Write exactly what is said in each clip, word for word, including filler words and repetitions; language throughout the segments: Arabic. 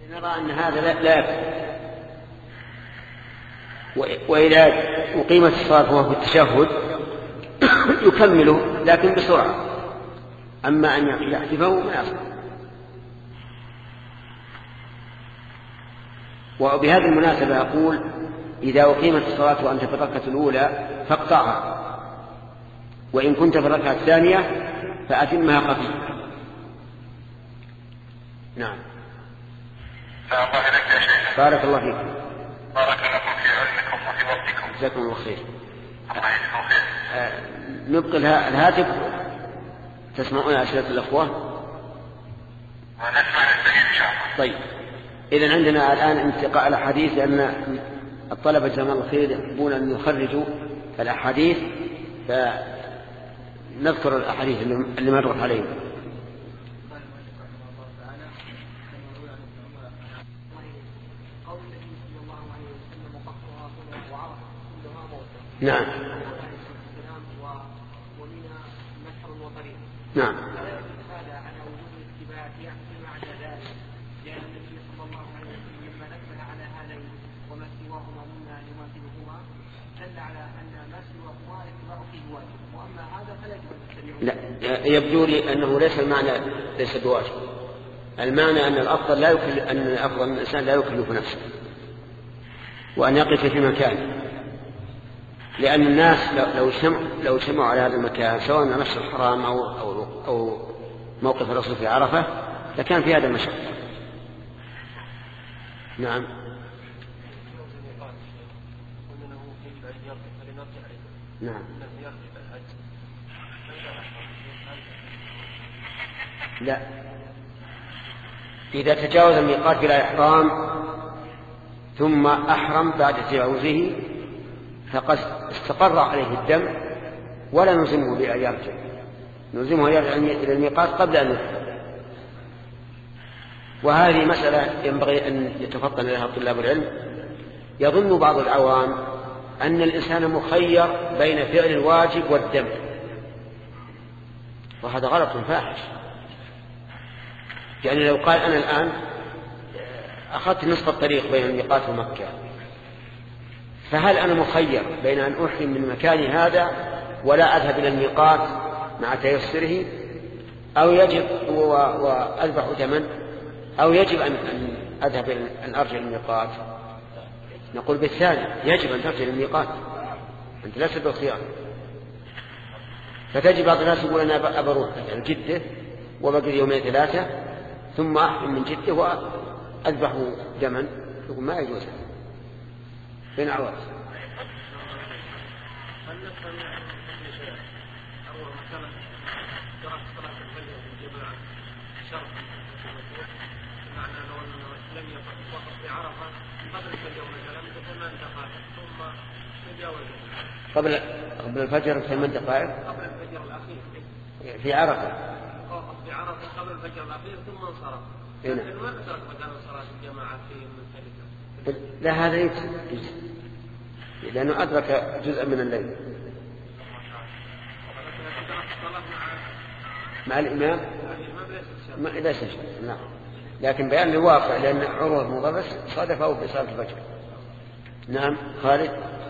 نرى أن هذا لا يكفي، وإذا أقيمت الصلاة وهو في التشهد يكمله لكن بسرعة، أما أن يحذفه ما يصح. وبهذه المناسبة أقول إذا أقيمت الصلاة وأنت في الركعة الأولى فاقطعها، وإن كنت في الركعة الثانية فأتمها خفيفة. نعم. الله إليك يا شيخ. بارك الله فيكم. بارك لكم في علمكم وفي وقتكم. جزاكم الله خير. الله يجزيكم خير. آه نبقي الهاتف تسمعون أسئلة الأخوة ونسمع نستفيد إن شاء الله. طيب، إذن عندنا الآن انتقاء الأحاديث، لأن الطلبة جزاهم الله خير يحبون أن يخرجوا الأحاديث، فنذكر الأحاديث اللي مرت علينا. نعم نعم. لا، يبدو لي أنه ليس المعنى ليس بواجب، المعنى أن الأفضل لا يكل أن الأفضل من الإنسان لا يكلف نفسه وأن يقف في مكانه، لأن الناس لو اجتمعوا لو اجتمعوا على هذا المكان سواء مسجد الحرام أو أو أو موقف الرسول في عرفة لكان في هذا المشقة. نعم. نعم. لا، إذا تجاوز الميقات بلا إحرام ثم أحرم بعد تجاوزه فقد استقر عليه الدم ولا نلزمه بأن يرجع، نلزمه يرجع إلى الميقات قبل أن يحرم. وهذه مسألة ينبغي أن يتفطن لها طلاب العلم. يظن بعض العوام أن الإنسان مخير بين فعل الواجب والدم، وهذا غلط فاحش. يعني لو قال أنا الآن أخذت نصف الطريق بين الميقات ومكة، فهل أنا مخير بين أن أحرم من مكاني هذا ولا أذهب إلى الميقات مع تيسره، أو يجب وأذبح دما، أو يجب أن أذهب أن أرجع الميقات؟ نقول بالثاني، يجب أن ترجع الميقات، أنت لست بالخيار. فتجب بعض الناس يقول أنا أبروح يعني جدة وبقي يومين ثلاثة ثم أحرم من جدة وأذبح دما، يقول ما يجوز بين عوض. قبل قبل الفجر بثمان دقائق قبل الفجر الأخير في عرفة في عرفة قبل الفجر الأخير ثم انصرف. لكن ما ترك مكان صلاة الجماعة في مزدلفة. لا، هذا يجزي لأنه أدرك جزءا من الليل مع الإمام ما ليس شيء. نعم، لكن بيان الواقع لأن عروة مضرس صادفه بصلاة الفجر. نعم. خالد.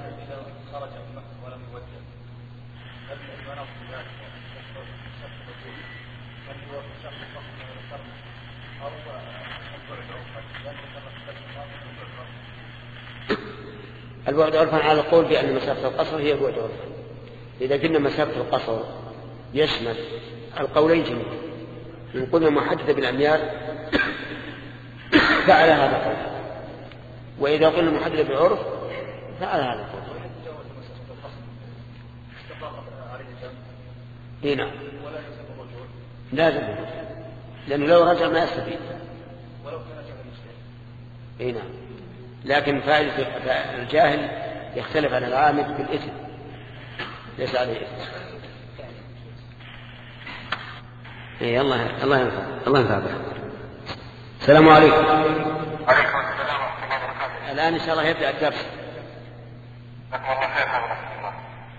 البعد عرفا على القول بأن مسافة القصر هي البعد عرفا. إذا قلنا مسافة القصر يشمل القولين جميعا، إن قلنا محددة بالأميال فعلى هذا القول، وإذا قلنا محددة بالعرف فعلى هذا القول. هنا لازم، لأنه لو رجع ما يستفيد. هنا لكن فائدة الجاهل يختلف عن العامد بالإثم، ليس عليه إثم. إيه الله الله ينفع الله ينفع. السلام عليكم. وعليكم السلام ورحمة الله وبركاته. الآن إن شاء الله يبدأ الدرس. جزاكم الله خير ورحمة الله.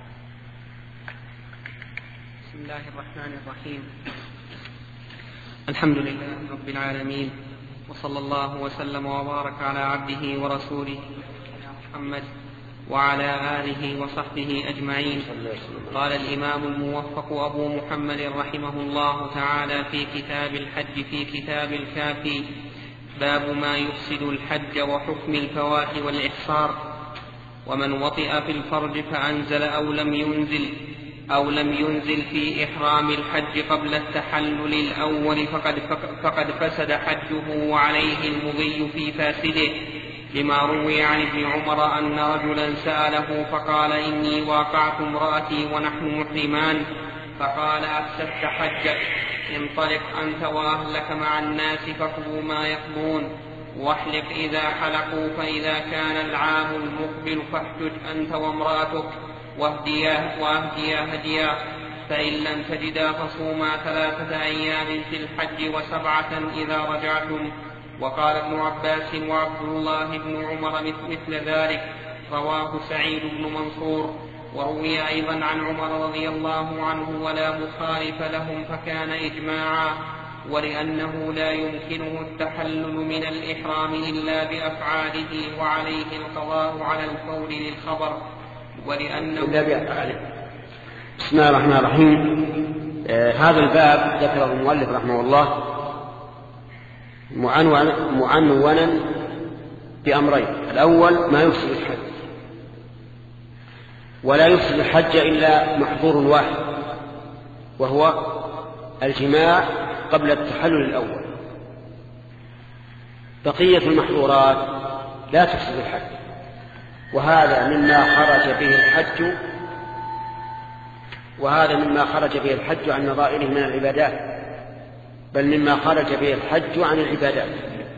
بسم الله الرحمن الرحيم. الحمد لله رب العالمين، وصلى الله وسلم وبارك على عبده ورسوله محمد وعلى آله وصحبه أجمعين. قال الإمام الموفق أبو محمد رحمه الله تعالى في كتاب الحج في كتاب الكافي: باب ما يفسد الحج وحكم الفوات والإحصار. ومن وطئ في الفرج فأنزل أو لم ينزل أو لم ينزل في إحرام الحج قبل التحلل الأول فقد, فقد فسد حجه وعليه المضي في فاسده، لما روي عن ابن عمر أن رجلا سأله فقال: إني واقعت امرأتي ونحن محرمان، فقال: أفسدت حجك، انطلق أنت وأهلك مع الناس فاقضوا ما يقضون، واحلق إذا حلقوا، فإذا كان العام المقبل فاحجج أنت وامرأتك واهديا واهديا هديا، فإن لم تجدا فصوما ثلاثة أيام في الحج وسبعة إذا رجعتم. وقال ابن عباس وعبد الله بن عمر مثل ذلك. رواه سعيد بن منصور. وروي أيضا عن عمر رضي الله عنه: ولا مخالف لهم، فكان إجماعا، ولأنه لا يمكنه التحلل من الإحرام إلا بأفعاله وعليه القضاء على الفور للخبر، ولأنه إلا بأفعاله. بسم الله الرحمن الرحيم. آه هذا الباب ذكره المؤلف رحمه الله معنونا بأمرين: الأول ما يفسد الحج، ولا يفسد الحج إلا محظور واحد، وهو الجماع قبل التحلل الأول. بقية المحظورات لا تفسد الحج، وهذا مما خرج به الحج وهذا مما خرج به الحج عن نظائره من العبادات، بل مما خرج به الحج عن العبادات،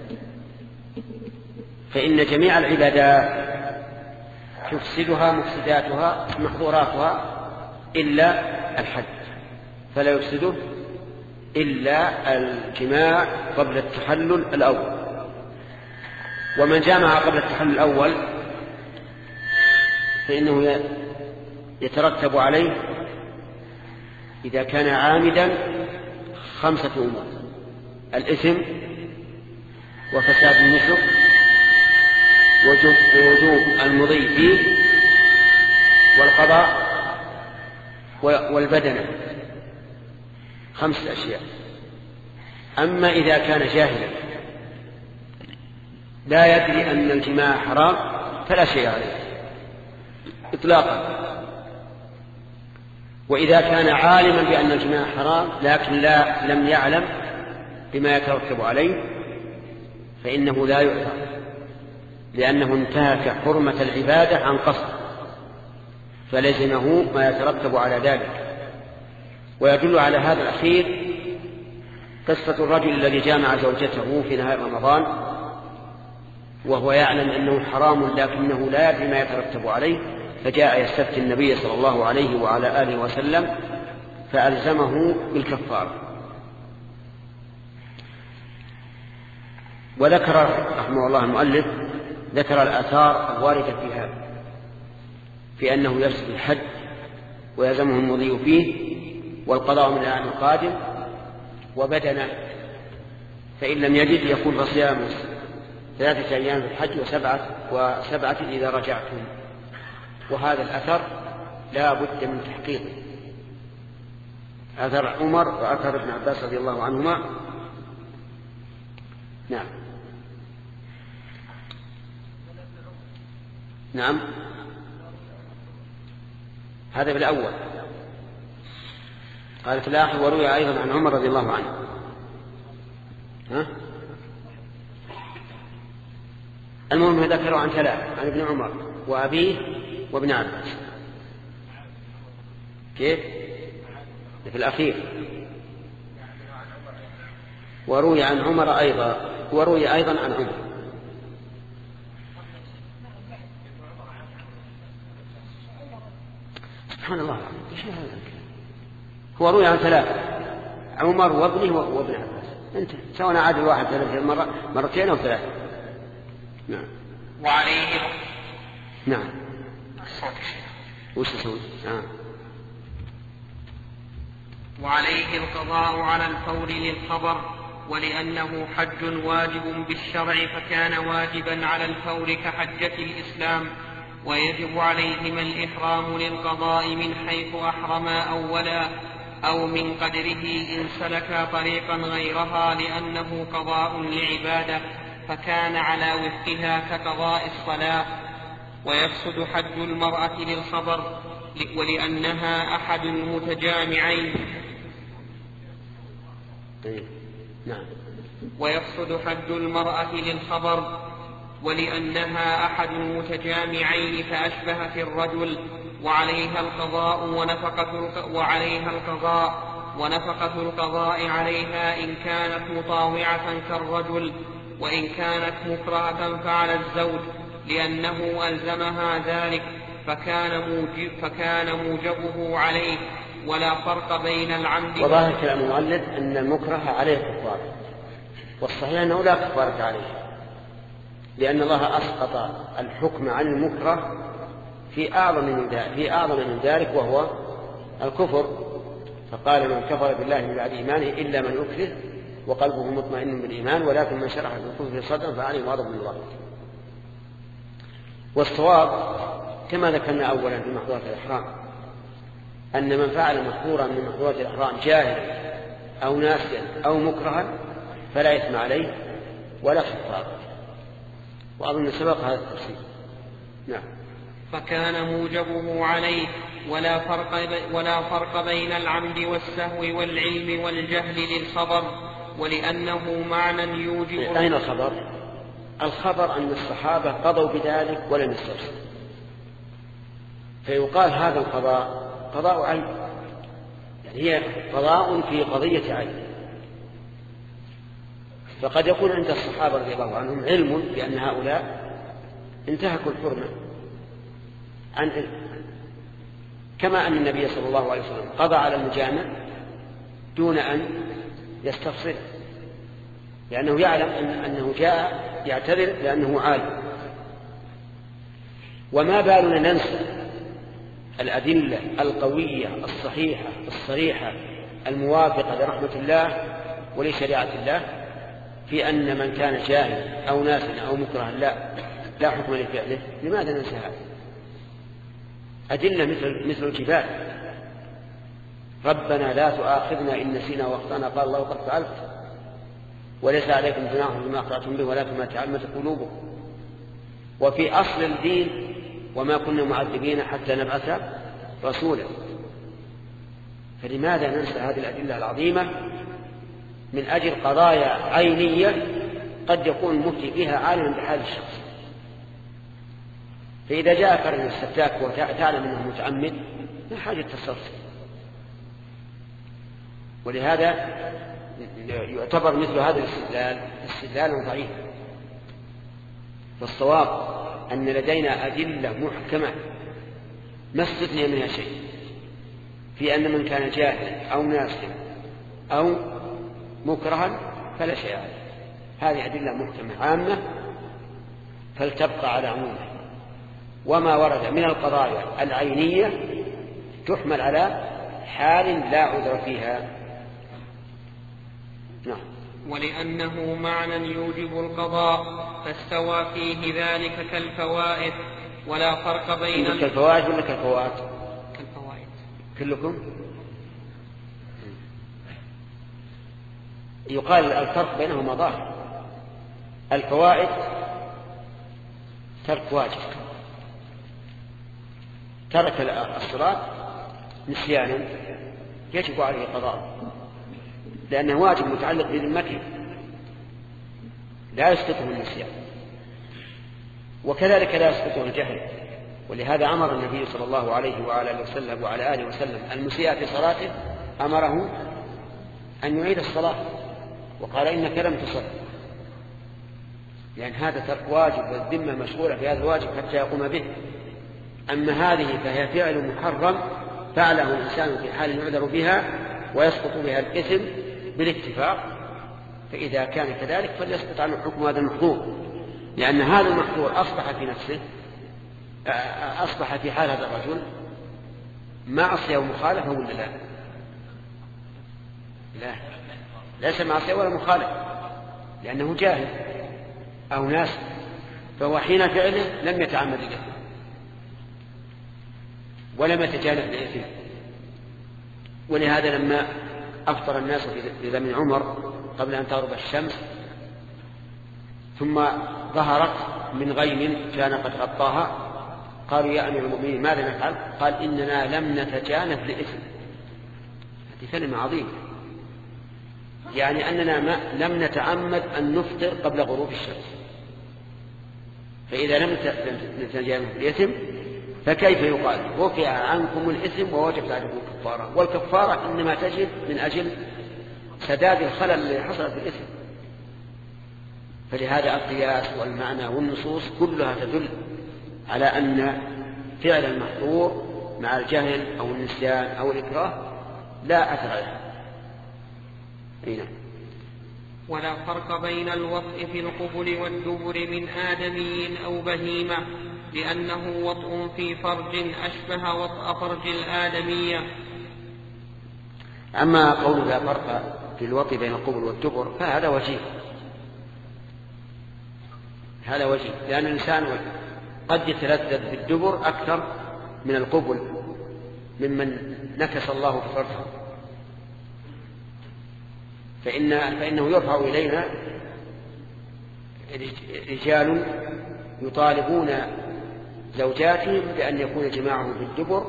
فإن جميع العبادات تفسدها مفسداتها محظوراتها إلا الحج، فلا يفسده إلا الجماع قبل التحلل الأول. ومن جامع قبل التحلل الأول فإنه يترتب عليه إذا كان عامدا خمسة أمور: الإثم، وفساد النسك، ووجوب المضي فيه، والقضاء، والبدنة. خمسة أشياء. أما إذا كان جاهلا لا يدري أن الجماع حرام فلا شيء عليه إطلاقا. وإذا كان عالما بأن الجماع حرام لكن لا لم يعلم بما يترتب عليه فإنه لا يؤثر، لأنه انتهك حرمة العبادة عن قصد، فلزمه ما يترتب على ذلك. ويدل على هذا الأخير قصة الرجل الذي جامع زوجته في نهار رمضان وهو يعلم أنه حرام لكنه لا يدري ما يترتب عليه، فجاء يستفتي النبي صلى الله عليه وعلى آله وسلم فألزمه بالكفارة. وذكر رحمه الله المؤلف ذكر الآثار الواردة في هذا، في أنه يفسد الحج ويلزمه المضي فيه، والقضاء من العام القادم، وبدنه، فإن لم يجد يكون فصيام ثلاثة أيام في الحج وسبعة, وسبعة إذا رجعتم. وهذا الأثر لا بد من تحقيقه، أثر عمر وأثر ابن عباس رضي الله عنهما. نعم نعم هذا في الأول. قال في الآخر: وروي أيضا عن عمر رضي الله عنه. ها؟ المهم ذكروا عن ثلاثة: عن ابن عمر وأبيه وابن عباس. كيف؟ في الأخير. وروي عن عمر أيضا وروي أيضا عن عمر. سبحان الله، هو روي عن ثلاثة: عمر وابنه وابن عباس. انت سواء عاد الواحد ثلاثة مرة مرتين أو ثلاثة. نعم. وعليه نعم وش تسوي؟ آه. وعليه القضاء على الفور للخبر، ولأنه حج واجب بالشرع فكان واجبا على الفور كحجة الإسلام، ويجب عليهما الإحرام للقضاء من حيث أحرما أولا أو من قدره إن سلكا طريقا غيرها، لأنه قضاء لعبادة فكان على وفقها كقضاء الصلاة. ويفسد حج المرأة للخبر ولأنها أحد المتجامعين. نعم. ويفسد حج المرأة للخبر ولأنها أحد المتجامعين فأشبهت الرجل، وعليها القضاء ونفقة وعليها القضاء ونفقة القضاء عليها إن كانت مطاوعة كالرجل، وإن كانت مكرهة فعلى الزوج، لأنه ألزمها ذلك فكان, موجب فكان موجبه عليه، ولا فرق بين العمد. وظاهر كلام المؤلف أن المكره عليه كفارة، والصحيح أنه لا كفارة عليه، لأن الله أسقط الحكم عن المكره في أعظم من ذلك, في أعظم من ذلك وهو الكفر، فقال من كفر بالله من بعد إيمانه إلا من أكره وقلبه مطمئن بالإيمان ولكن من شرح بالكفر صدرا فعليه غضب من الله. والصواب كما ذكرنا أولا في محظورات الإحرام أن من فعل محظورا من محظورات الإحرام جاهلا أو ناسيا أو مكرها فلا إثم عليه ولا كفارة، وأظن سبق هذا التفسير. نعم. فكان موجبه عليه، ولا فرق, ولا فرق بين العمد والسهو والعلم والجهل للخبر، ولأنه معنى يوجب. أين الخبر؟ الخبر أن الصحابة قضوا بذلك ولم يستفسروا، فيقال هذا القضاء قضاء عين، يعني هي قضاء في قضية عين. فقد يكون عند الصحابة رضي الله عنهم علم بأن هؤلاء انتهكوا الحرمة عن علم، كما أن النبي صلى الله عليه وسلم قضى على المجامع دون أن يستفسر، لأنه يعلم أن أنه جاء يعتذر لأنه عالم. وما بالنا ننسى الأدلة القوية الصحيحة الصريحة الموافقة لرحمة الله ولشريعة الله في أن من كان جاهلا أو ناسا أو مكرها لا لا حكم لفعله. لماذا ننسى هذا؟ أدلة مثل مثل الجبال. ربنا لا تؤاخذنا إن نسينا واخطأنا قال الله قد فعلت وليس عليكم جناح بما أخطأتم به ولكن ما تعمدت قلوبكم. وفي أصل الدين وما كنا معذبين حتى نبعث رسولا. فلماذا ننسى هذه الأدلة العظيمة من أجل قضايا عينية قد يكون المفتي فيها عالما بحال الشخص؟ فإذا جاء قرن الستاك وتعلم أنه متعمد لا حاجة تستفسر. ولهذا يعتبر مثل هذا الاستدلال استدلالا ضعيفا. فالصواب أن لدينا أدلة محكمة ما استثني منها شيء في أن من كان جاهلا أو ناسيا أو مكرها فلا شيء عليه. هذه أدلة محكمة عامة فلتبقى على عمومها، وما ورد من القضايا العينية تحمل على حال لا عذر فيها. نعم. ولأنه معنى يوجب القضاء فاستوى فيه ذلك كالفوائد، ولا فرق بين كالفوائد ولا كالفوائد؟ كالفوائد. كلكم يقال الفرق بينهما ظاهر. الفوائد ترك واجب، ترك الصلاة نسيانا يجب عليه قضاء لأنه واجب متعلق بذمته لا يسقطه النسيان، وكذلك لا يسقطه الجهل. ولهذا أمر النبي صلى الله عليه وعلى وسلم وعلى آله وسلم المسيء في صلاته أمره أن يعيد الصلاة وقال إنك لم تصل، لأن هذا ترك واجب والذمة مشغولة في هذا الواجب حتى يقوم به. أما هذه فهي فعل محرم فعله الإنسان في حال يعذر بها ويسقط بها الإثم بالاتفاق، فإذا كان كذلك فليسقط عنه حكم هذا المحظور، لأن هذا المحظور أصبح في نفسه أصبح في حال هذا الرجل معصية ومخالفة ولا لا؟ لا ليس معصية ولا مخالف، لأنه جاهل أو ناس، فهو حين فعله لم يتعمد الإثم ولم يتجانب الإثم. ولهذا لما أفطر الناس في زمن عمر قبل أن تغرب الشمس ثم ظهرت من غيم كان قد غطاها، قالوا يا أمير المؤمنين ماذا نفعل؟ قال إننا لم نتجانب لإثم. هذه كلمة عظيمة، يعني أننا ما لم نتعمد أن نفطر قبل غروب الشمس، فإذا لم نتجانب الإثم فكيف يقال وقع عنكم الإثم ووجب عليكم الكفارة؟ والكفارة إنما تجب من أجل سداد الخلل الذي حصل في الإثم. فلهذا القياس والمعنى والنصوص كلها تدل على أن فعل المحظور مع الجهل أو النسيان أو الإكراه لا أثر له. هنا ولا فرق بين الوطء في القبل والدبر من آدمي أو بهيمة، لأنه وطء في فرج أشبه وطء فرج الآدمية. أما قول لا فرق في الوطء بين القبل والدبر فهذا وجيه، هذا وجيه، لأن الإنسان قد يتلذذ بالدبر أكثر من القبل ممن نكس الله في فرجه، فإن فإنه يرفع إلينا رجال يطالبون زوجاتهم بأن يكون جماعهم بالدبر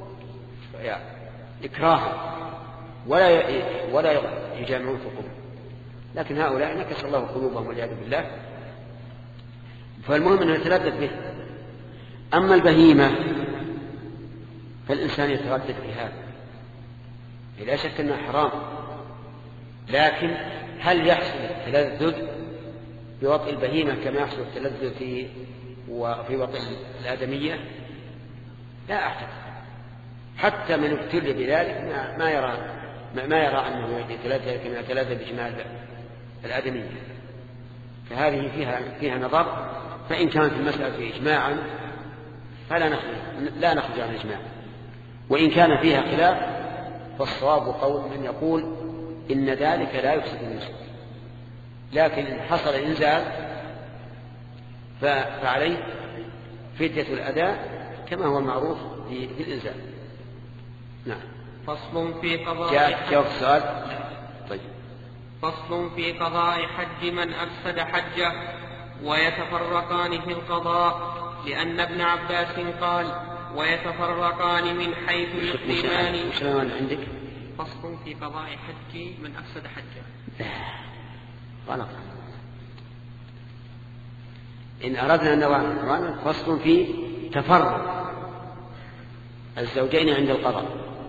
إكراها ولا ولا يجامعون في القبور، لكن هؤلاء نكس الله قلوبهم والعياذ بالله، فالمهم أنه يتلذذ به. أما البهيمة فالإنسان يتردد في هذا، لا شك أنه حرام، لكن هل يحصل التلذذ بوطء البهيمة كما يحصل التلذذ في وفي وطء الآدمية؟ لا أعتقد، حتى من ابتلي بذلك ما, ما يرى ما, ما يرى أنه يتلذذ كما يتلذذ بجمال الآدمية. فهذه فيها فيها نظر، فإن كانت المسألة إجماعا فلا نخرج لا نخرج عن الإجماع، وإن كان فيها خلاف فالصواب قول من يقول إن ذلك لا يفسد النسك، لكن إن حصل إنزال فعليه فدية الأداء كما هو المعروف في الإنزال. نعم. فصل في قضاء جاء جواب السؤال. طيب. فصل في قضاء حج من أفسد حجه، ويتفرقان في القضاء، لأن ابن عباس قال ويتفرقان من حيث يسلمان. وش العنوان عندك؟ فصل في قضاء حج من أفسد حجه. غلط. إن أردنا أن نضع فصل في تفرق الزوجين عند القضاء.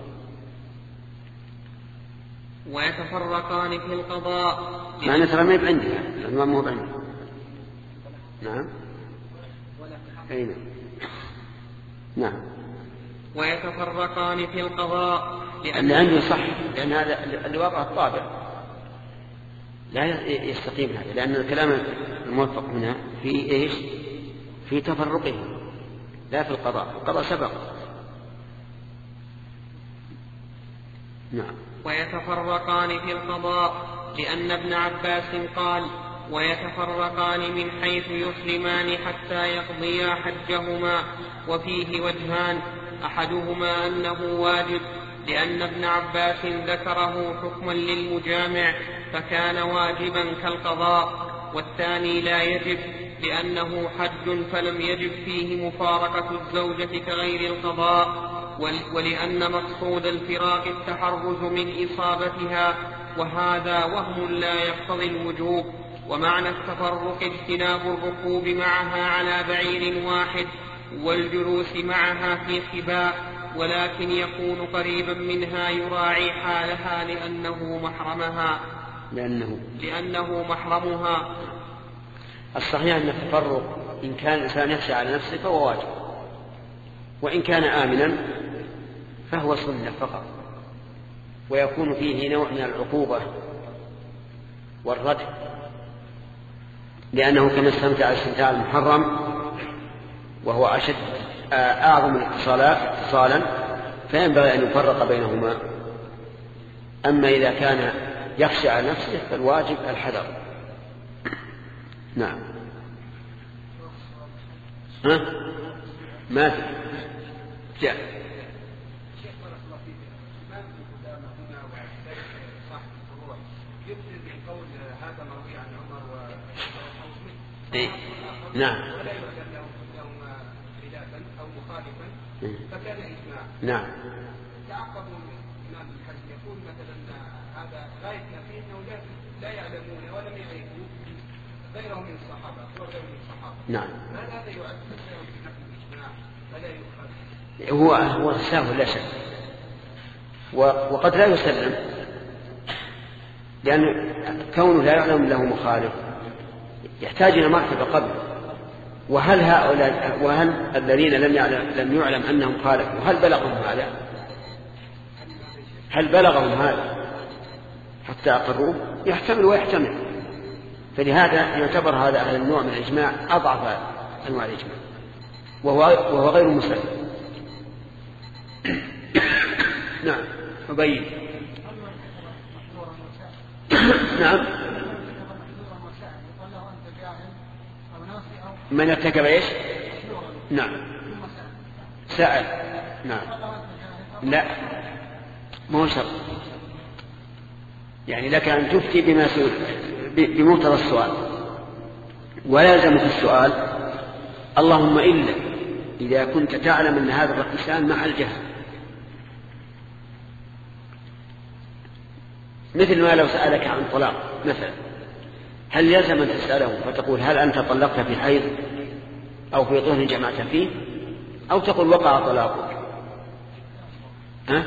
ويتفرقان في القضاء، مع أن ترى ما يبقى عندي العنوان مو بعندي. نعم. أين؟ نعم. ويتفرقان في القضاء لأن اللي عندي صح، لأن هذا اللي وقع الطابع لا يستقيم هذا، لأن الكلام الموفق منها في إيش؟ في تفرقه لا في القضاء. القضاء سبق. نعم. ويتفرقان في القضاء لأن ابن عباس قال ويتفرقان من حيث يسلمان حتى يقضيا حجهما، وفيه وجهان، أحدهما أنه واجب لأن ابن عباس ذكره حكما للمجامع فكان واجبا كالقضاء، والثاني لا يجب لأنه حج فلم يجب فيه مفارقة الزوجة كغير القضاء، ولأن مقصود الفراق التحرز من إصابتها، وهذا وهم لا يقتضي الوجوب. ومعنى التفرق اجتناب الركوب معها على بعير واحد والجلوس معها في خباء، ولكن يكون قريبا منها يراعي حالها لأنه محرمها لأنه, لأنه محرمها. الصحيح أن التفرق إن كان الإنسان يخشى على نفسه فهو واجب، وإن كان آمنا فهو سنة فقط، ويكون فيه نوع من العقوبة والردع، لأنه كما استمتع الاستمتاع المحرم وهو أشد أعظم الاتصالات اتصالا، فينبغي أن يفرق بينهما. أما إذا كان يخشى على نفسه فالواجب الحذر. نعم. ها؟ ما في جاء. إيه؟ نعم. فكان إجماع. نعم. تعقب الإمام الحزم يقول مثلا هذا غايتنا فيه أنه لا يعلمون ولم يعرفوا غيره من الصحابة وغيره من الصحابة. نعم. هل هذا يعد غيره في نفس الإجماع فلا يؤخذ؟ هو هو سهو لا شك، وقد لا يسلم، لأن كونه لا يعلم له مخالف يحتاج إلى مرتبة قبل. وهل هؤلاء وهل الذين لم يعلم لم يعلم أنهم خالفوا هل بلغهم هذا؟ هل بلغهم هذا حتى أقروه؟ يحتمل ويحتمل. فلهذا يعتبر هذا هذا النوع من الإجماع أضعف أنواع الإجماع، وهو وهو غير مسلم. نعم. أبين. نعم. من ارتكب ايش؟ نعم. سأل. نعم. لا، ما هو شرط. يعني لك أن تفتي بما سئل بمقتضى السؤال، ولا يلزمك السؤال اللهم إلا إذا كنت تعلم أن هذا الإنسان مع الجهل، مثل ما لو سألك عن طلاق مثلا، هل يلزم أن تسأله فتقول هل أنت طلقت في حيض أو في طهر جمعت فيه، أو تقول وقع طلاقك؟ ها؟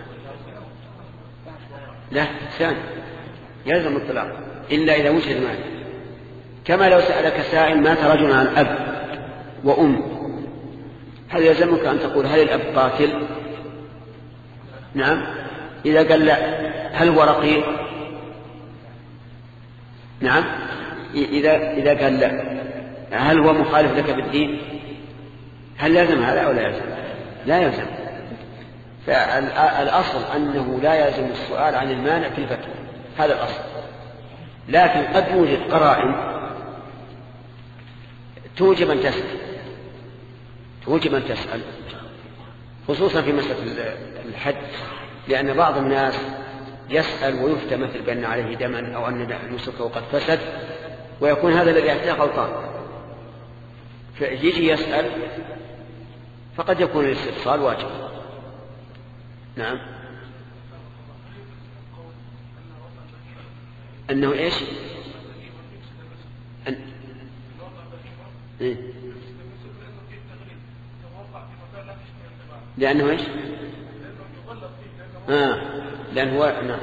لا، ثاني يلزم الطلاق إلا إذا وجد مانع. كما لو سألك سائل مات رجل عن أب وأم، هل يلزمك أن تقول هل الأب قاتل؟ نعم. إذا قال لا، هل هو رقيق؟ نعم. إذا إذا قال لا، هل هو مخالف لك بالدين؟ هل يلزم هذا أو لا يلزم؟ لا يلزم. فالأصل أنه لا يلزم السؤال عن المانع في الفتوى، هذا الأصل. لكن قد يوجد قرائن توجب أن تسأل توجب أن تسأل خصوصا في مسألة الحج، لأن بعض الناس يسأل ويفتى مثل بأن عليه دما أو أن نسكه قد فسد، ويكون هذا الذي يأتيه غلطان، فيجي يسأل فقد يكون الاستفصال واجب. نعم. أنه إيش؟ أن... إيه؟ لأنه إيش؟ آه. لأنه هو نعم.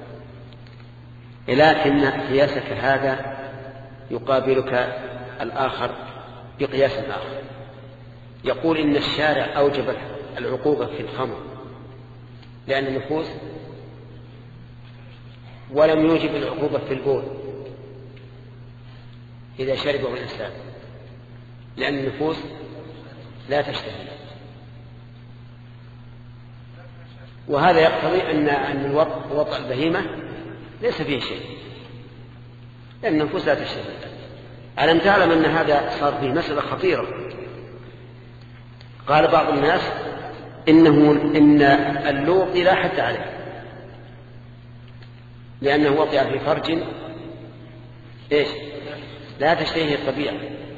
لكن قياسك هذا يقابلك الآخر بقياس آخر، يقول إن الشارع أوجب العقوبة في الخمر لأن النفوس، ولم يوجب العقوبة في البول إذا شربه الإنسان، لأن النفوس لا تشتهي. وهذا يقتضي أن أن وضع البهيمة ليس فيه شيء، لأن النفوس لا تشتهي. ألم تعلم أن هذا صار فيه مسألة خطيرة؟ قال بعض الناس إنه إن اللوطي لا حد عليه، لأنه وقع في فرج إيش؟ لا تشتهيه الطبيعة،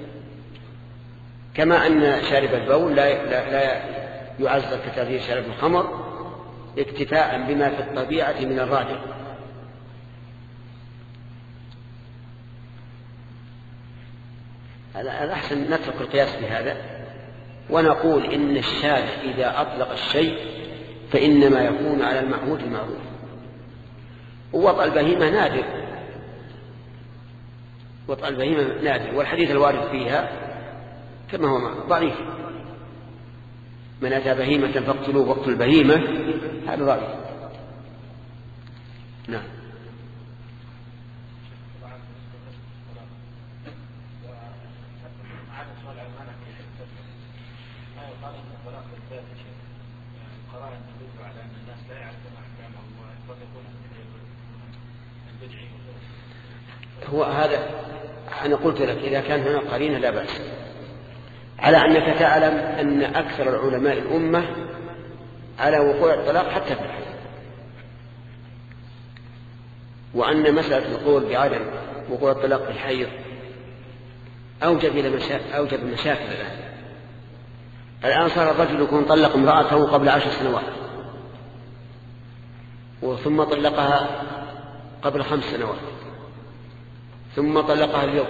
كما أن شارب البول لا, لا, لا يعزل كتاثير شارب الخمر اكتفاء بما في الطبيعة من الرادع. هذا أحسن نترك القياس بهذا، ونقول إن الشارع إذا أطلق الشيء فإنما يكون على المعهود المعروف، ووضع البهيمة نادر، وضع البهيمة نادر، والحديث الوارد فيها كما هو ضعيف، من أتى بهيمة فاقتلوه واقتلوا البهيمة، هذا ضعيف. نعم. هو هذا أنا قلت لك إذا كان هنا قرينة لا بأس، على أنك تعلم أن أكثر العلماء الأمة على وقوع الطلاق حتى في الحيض، وأن مسألة القول بعدم وقوع الطلاق في الحيض أوجب إلى مشا... أوجب مشاكل الآن. الآن صار الرجل يكون طلق امرأته قبل عشر سنوات ثم طلقها قبل خمس سنوات ثم طلقها اليوم،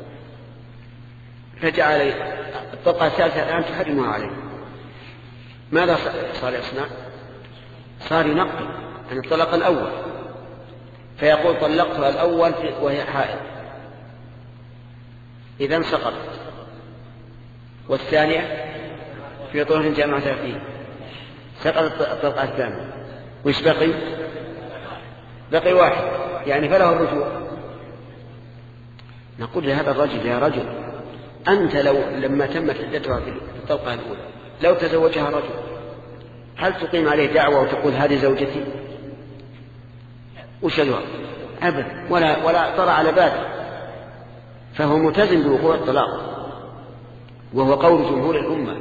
فجعل الطلقة الثالثة الآن تحرمها عليه. ماذا صار يصنع؟ صار ينقل عن الطلاق الأول، فيقول طلقتها الأول وهي حائض إذن سقطت، والثانية في طهر جامعتها فيه سقطت الطلقة الثانية، وش بقي؟ بقي واحد، يعني فله الرجوع. نقول لهذا الرجل يا رجل أنت لو لما تمت عدتها في الطلقة الأولى لو تزوجها رجل هل تقيم عليه دعوة وتقول هذه زوجتي؟ وش الجواب؟ أبدا، ولا ولا طرى على باله، فهو ملتزم بوقوع الطلاق وهو قول جمهور الأمة.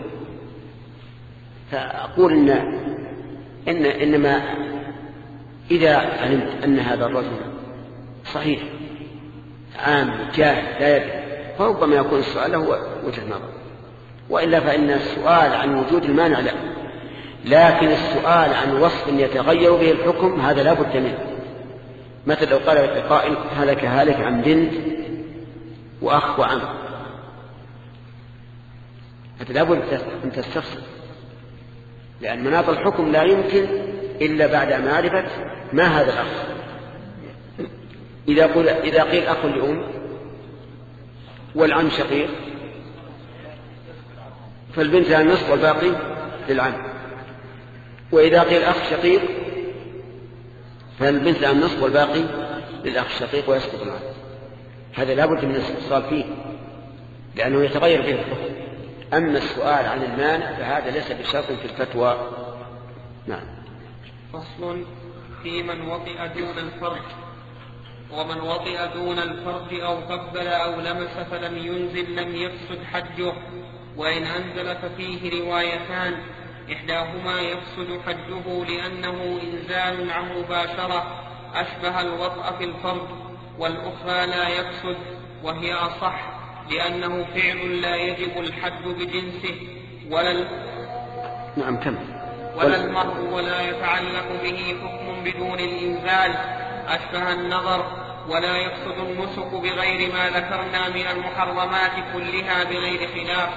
فأقول إن إن إنما إذا علمت أن هذا الرجل صحيح عام جاهل لا يدري فربما يكون السؤال له وجه نظر، وإلا فإن السؤال عن وجود المانع لا، لكن السؤال عن وصف يتغير به الحكم هذا لا بد منه. مثل لو قال قائل هلك هالك عن بنت وأخ وعم، هذا لا بد أن تستفسر، لأن مناط الحكم لا يمكن إلا بعد معرفة ما هذا الأخ. إذا قيل إذا قيل أخ لأم والعم شقيق فالبنت لها النصف والباقي للعم، وإذا قيل أخ شقيق فالبنت لها النصف والباقي للأخ الشقيق ويسقط العم. هذا لا بد من الاستفصال فيه لأنه يتغير به الحكم. أما السؤال عن المانع فهذا ليس بشرط في الفتوى. نعم. فصل في من وطئ دون الفرج. ومن وطئ دون الفرج أو قبل أو لمس فلم ينزل لم يفسد حجه، وإن أنزل ففيه روايتان، إحداهما يفسد حجه لأنه إنزال عن مباشرة أشبه الوطأ في الفرج، والأخرى لا يفسد وهي أصح لأنه فعل لا يجب الحد بجنسه ولا ال... نعم كم ولا المهر ولا يتعلق به حكم بدون الإنزال أشبه النظر، ولا يفسد النسك بغير ما ذكرنا من المحرمات كلها بغير خلاف.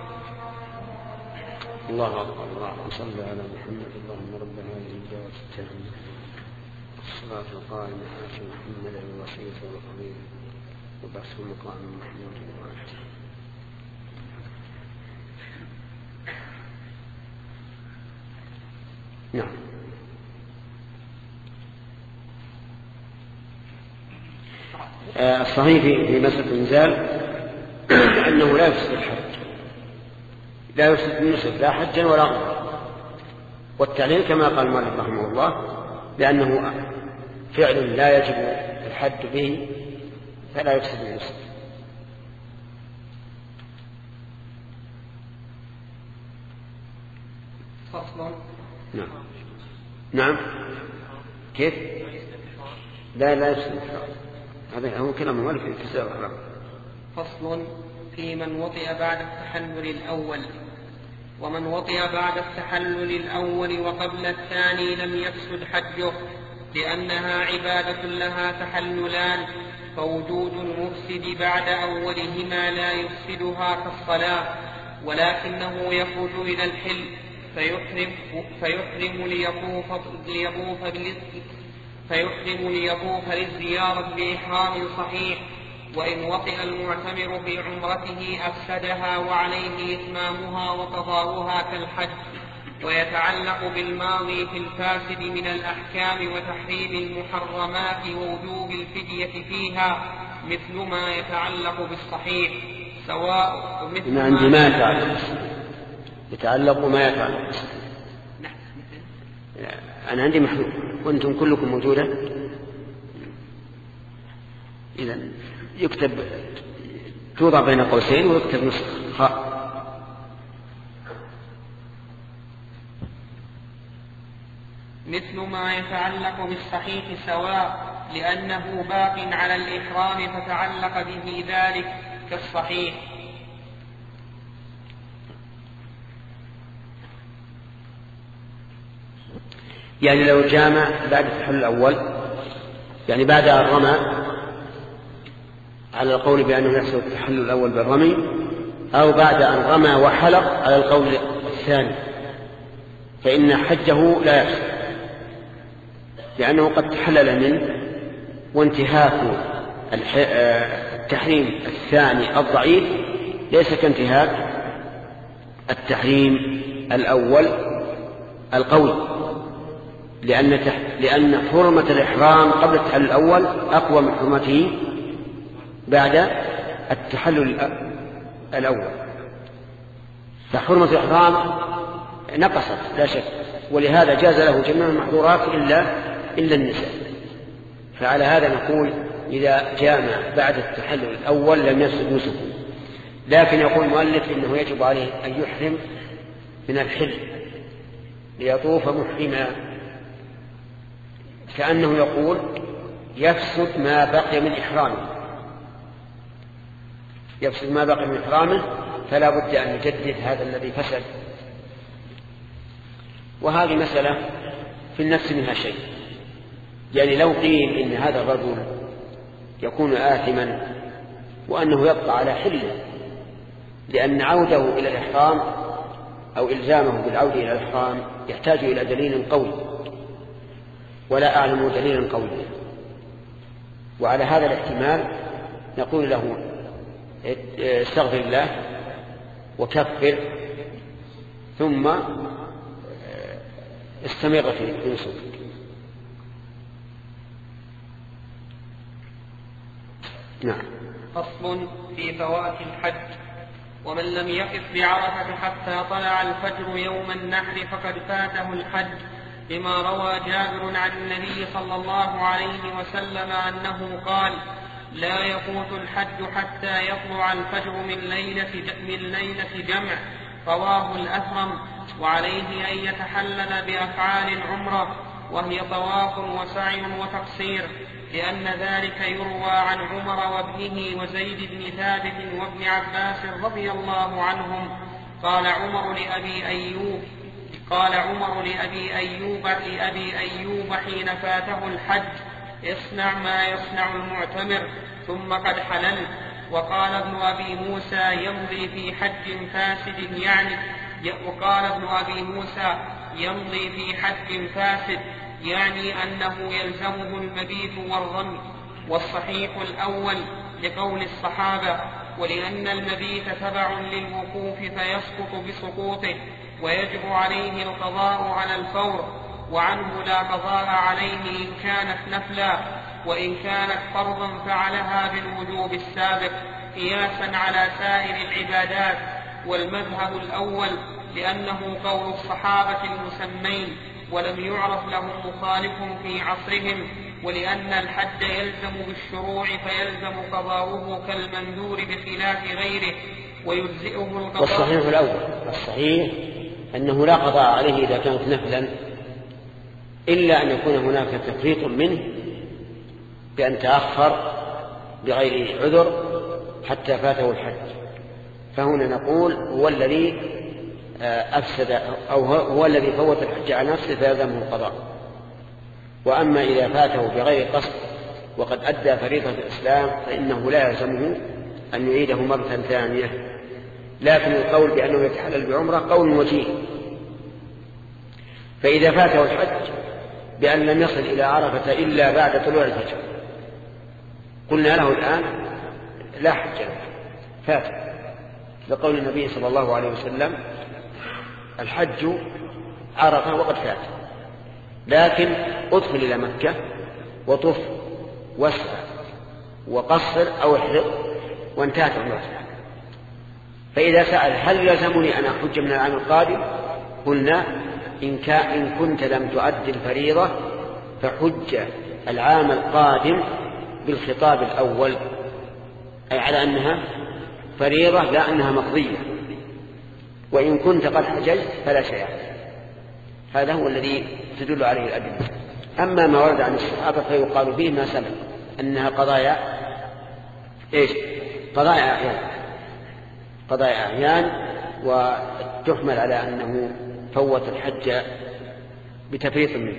الله أكبر. اللهم صل على محمد. اللهم رب هذه الدعوة التامة الصلاة القائمة آت محمدا الوسيلة والفضيلة وبعثه مقام محمود وعده. نعم. آه الصحيح في مسألة الإنزال أنه لا يفسد الحج، لا يفسد النسك لا حجا ولا غيره، والتعليل كما قال مالك رحمه الله لأنه فعل لا يجب الحد به فلا يفسد النسك. فصل. نعم. نعم. كيف؟ لا لا يفسد. هذا هو كلام مالك في الجزاء والحرام. فصل في من وطئ بعد التحلل الأول. ومن وطئ بعد التحلل الأول وقبل الثاني لم يفسد حجه، لأنها عبادة لها تحللان، فوجود المفسد بعد أولهما لا يفسدها كالصلاة، ولكنه يخرج إلى الحل فيحرم, فيحرم ليطوف, ليطوف, فيحرم ليطوف للزيارة بإحرام صحيح، وإن وطئ المعتمر في عمرته أفسدها وعليه إتمامها وقضاؤها كالحج. ويتعلق بالماضي في الفاسد من الأحكام وتحريم المحرمات ووجوب الفدية فيها مثل ما يتعلق بالصحيح، سواء مثل ما عندي ما يتعلق يتعلق ما يتعلق. أنا عندي محلول وأنتم كلكم موجودة. إذا يكتب توضع بين قوسين ويكتب نسخ خاء. مثل ما يتعلق بالصحيح سواء لأنه باق على الإحرام فتعلق به ذلك كالصحيح. يعني لو جامع بعد التحلل الأول، يعني بعد أن رمى على القول بأنه يحصل التحلل الأول بالرمي، أو بعد أن رمى وحلق على القول الثاني، فإن حجه لا يحصل، لأنه قد تحلل منه، وانتهاك التحريم الثاني الضعيف ليس كانتهاك التحريم الأول القوي، لأن لأن حرمة الإحرام قبل التحلل الأول أقوى من حرمته بعد التحلل الأول. فحرمة الإحرام نقصت لا شك، ولهذا جاز له جميع المحظورات إلا إلا النساء. فعلى هذا نقول إذا جامع بعد التحلل الأول لم يفسد نسكه، لكن يقول المؤلف إنه يجب عليه أن يحرم من الحل ليطوف محرما، كأنه يقول يفسد ما بقي من إحرامه، يفسد ما بقي من إحرامه، فلا بد أن يجدد هذا الذي فسد. وهذه مسألة في النفس منها شيء، يعني لو قيل إن هذا الرجل يكون آثما وأنه يبقى على حله، لأن عوده إلى الإحرام أو إلزامه بالعودة إلى الإحرام يحتاج إلى دليل قوي، ولا أعلم دليلا قويا. وعلى هذا الاحتمال نقول له استغفر الله وكفر ثم استمر في نسكك. نعم. فصل في فوات الحج. ومن لم يقف بعرفة حتى طلع الفجر يوم النحر فقد فاته الحج، لما روى جابر عن النبي صلى الله عليه وسلم أنه قال: لا يفوت الحج حتى يطلع الفجر من ليلة من ليلة جمع. رواه الأثرم. وعليه أن يتحلل بأفعال العمرة، وهي طواف وسعي وتقصير، لأن ذلك يروى عن عمر وابنه وزيد بن ثابت وابن عباس رضي الله عنهم. قال عمر لأبي أيوب قال عمر لأبي أيوب لأبي أيوب حين فاته الحج: اصنع ما يصنع المعتمر ثم قد حللت. وقال ابن أبي موسى: يمضي في حج فاسد يعني وقال ابن أبي موسى: يمضي في حج فاسد يعني أنه يلزمه المبيت والرمي. والصحيح الأول لقول الصحابة، ولأن المبيت تبع للوقوف فيسقط بسقوطه، ويجب عليه القضاء على الفور، وعنه لا قضاء عليه إن كانت نفلا، وإن كانت فرضا فعلها بالوجوب السابق قياسا على سائر العبادات. والمذهب الأول لأنه قول الصحابة المسمين ولم يعرف لهم مخالف في عصرهم، ولأن الحج يلزم بالشروع فيلزم قضاؤه كالمنذور بخلاف غيره ويجزئه القضاء. والصحيح الأول الصحيح أنه لا قضاء عليه إذا كانت نفلا، إلا أن يكون هناك تفريط منه بأن تأخر بغير عذر حتى فاته الحج، فهنا نقول هو الذي أفسد أو هو الذي فوت الحج على نفسه فيلزمه القضاء. وأما إذا فاته بغير قصد وقد أدى فريضة الإسلام فإنه لا يلزمه أن يعيده مرة ثانية. لكن القول بأنه يتحلل بعمرة قول وجيه. فإذا فاته الحج بأن لم يصل إلى عرفة إلا بعد طلوع الفجر، قلنا له الآن لا حج له، فاته، لقول النبي صلى الله عليه وسلم: الحج عرفة وقد فات، لكن ادخل إلى مكة وطف واسعى وقصر أو احرق وانتهت عمرته. فإذا سأل هل يلزمني أن أحج من العام القادم؟ قلنا إن, إن كنت لم تؤد الفريضة فحج العام القادم بالخطاب الأول، أي على أنها فريضة لا أنها مقضية، وإن كنت قد حججت فلا شيء. هذا هو الذي تدل عليه الأدلة. أما ما ورد عن الصحابة فيقال به ما سبق أنها قضايا إيش؟ قضايا أعيان، قضايا أعيان، وتحمل على أنه فوت الحج بتفريط منه.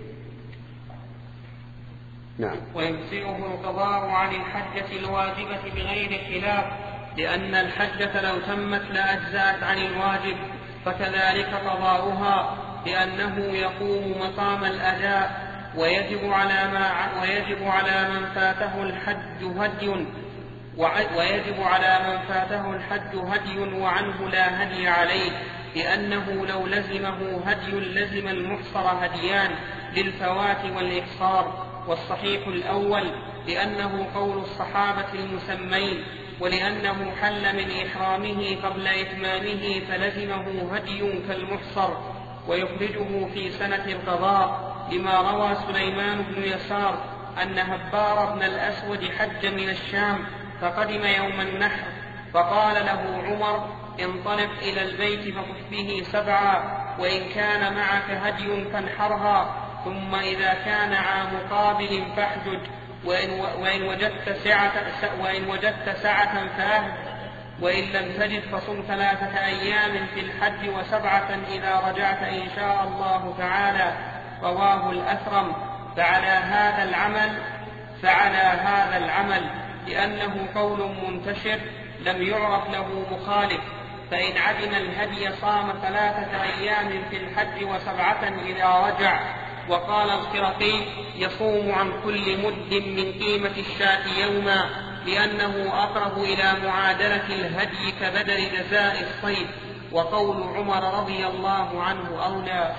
نعم. ويجزئه القضاء عن الحجة الواجبة بغير خلاف، لأن الحجة لو تمت لأجزأت عن الواجب، فكذلك قضاؤها، لأنه يقوم مقام الأداء. ويجب على ما ويجب على من فاته الحج هدي ويجب على من فاته الحج هدي وعنه لا هدي عليه، لأنه لو لزمه هدي لزم المحصر هديان للفوات والإقصار. والصحيح الأول، لأنه قول الصحابة المسمين، ولأنه حل من إحرامه قبل إتمامه فلزمه هدي كالمحصر ويخرجه في سنة القضاء، لما روى سليمان بن يسار أن هبار بن الأسود حج من الشام فقدم يوم النحر، فقال له عمر: انطلق إلى البيت فطف به سبعا، وإن كان معك هدي فانحرها، ثم إذا كان عام قابل فاحجج، وإن, وإن, وجدت سعة وإن وجدت سعة فأهد، وإن لم تجد فصم ثلاثة أيام في الحج وسبعة إذا رجعت إن شاء الله تعالى. رواه الأثرم. فعلى هذا العمل فعلى هذا العمل لأنه قول منتشر لم يعرف له مخالف، فإن عدم الهدي صام ثلاثة أيام في الحج وسبعة إذا رجع. وقال الخرقي: يصوم عن كل مد من قيمة الشاة يوما، لأنه أقرب إلى معادلة الهدي كبدل جزاء الصيد. وقول عمر رضي الله عنه أولى.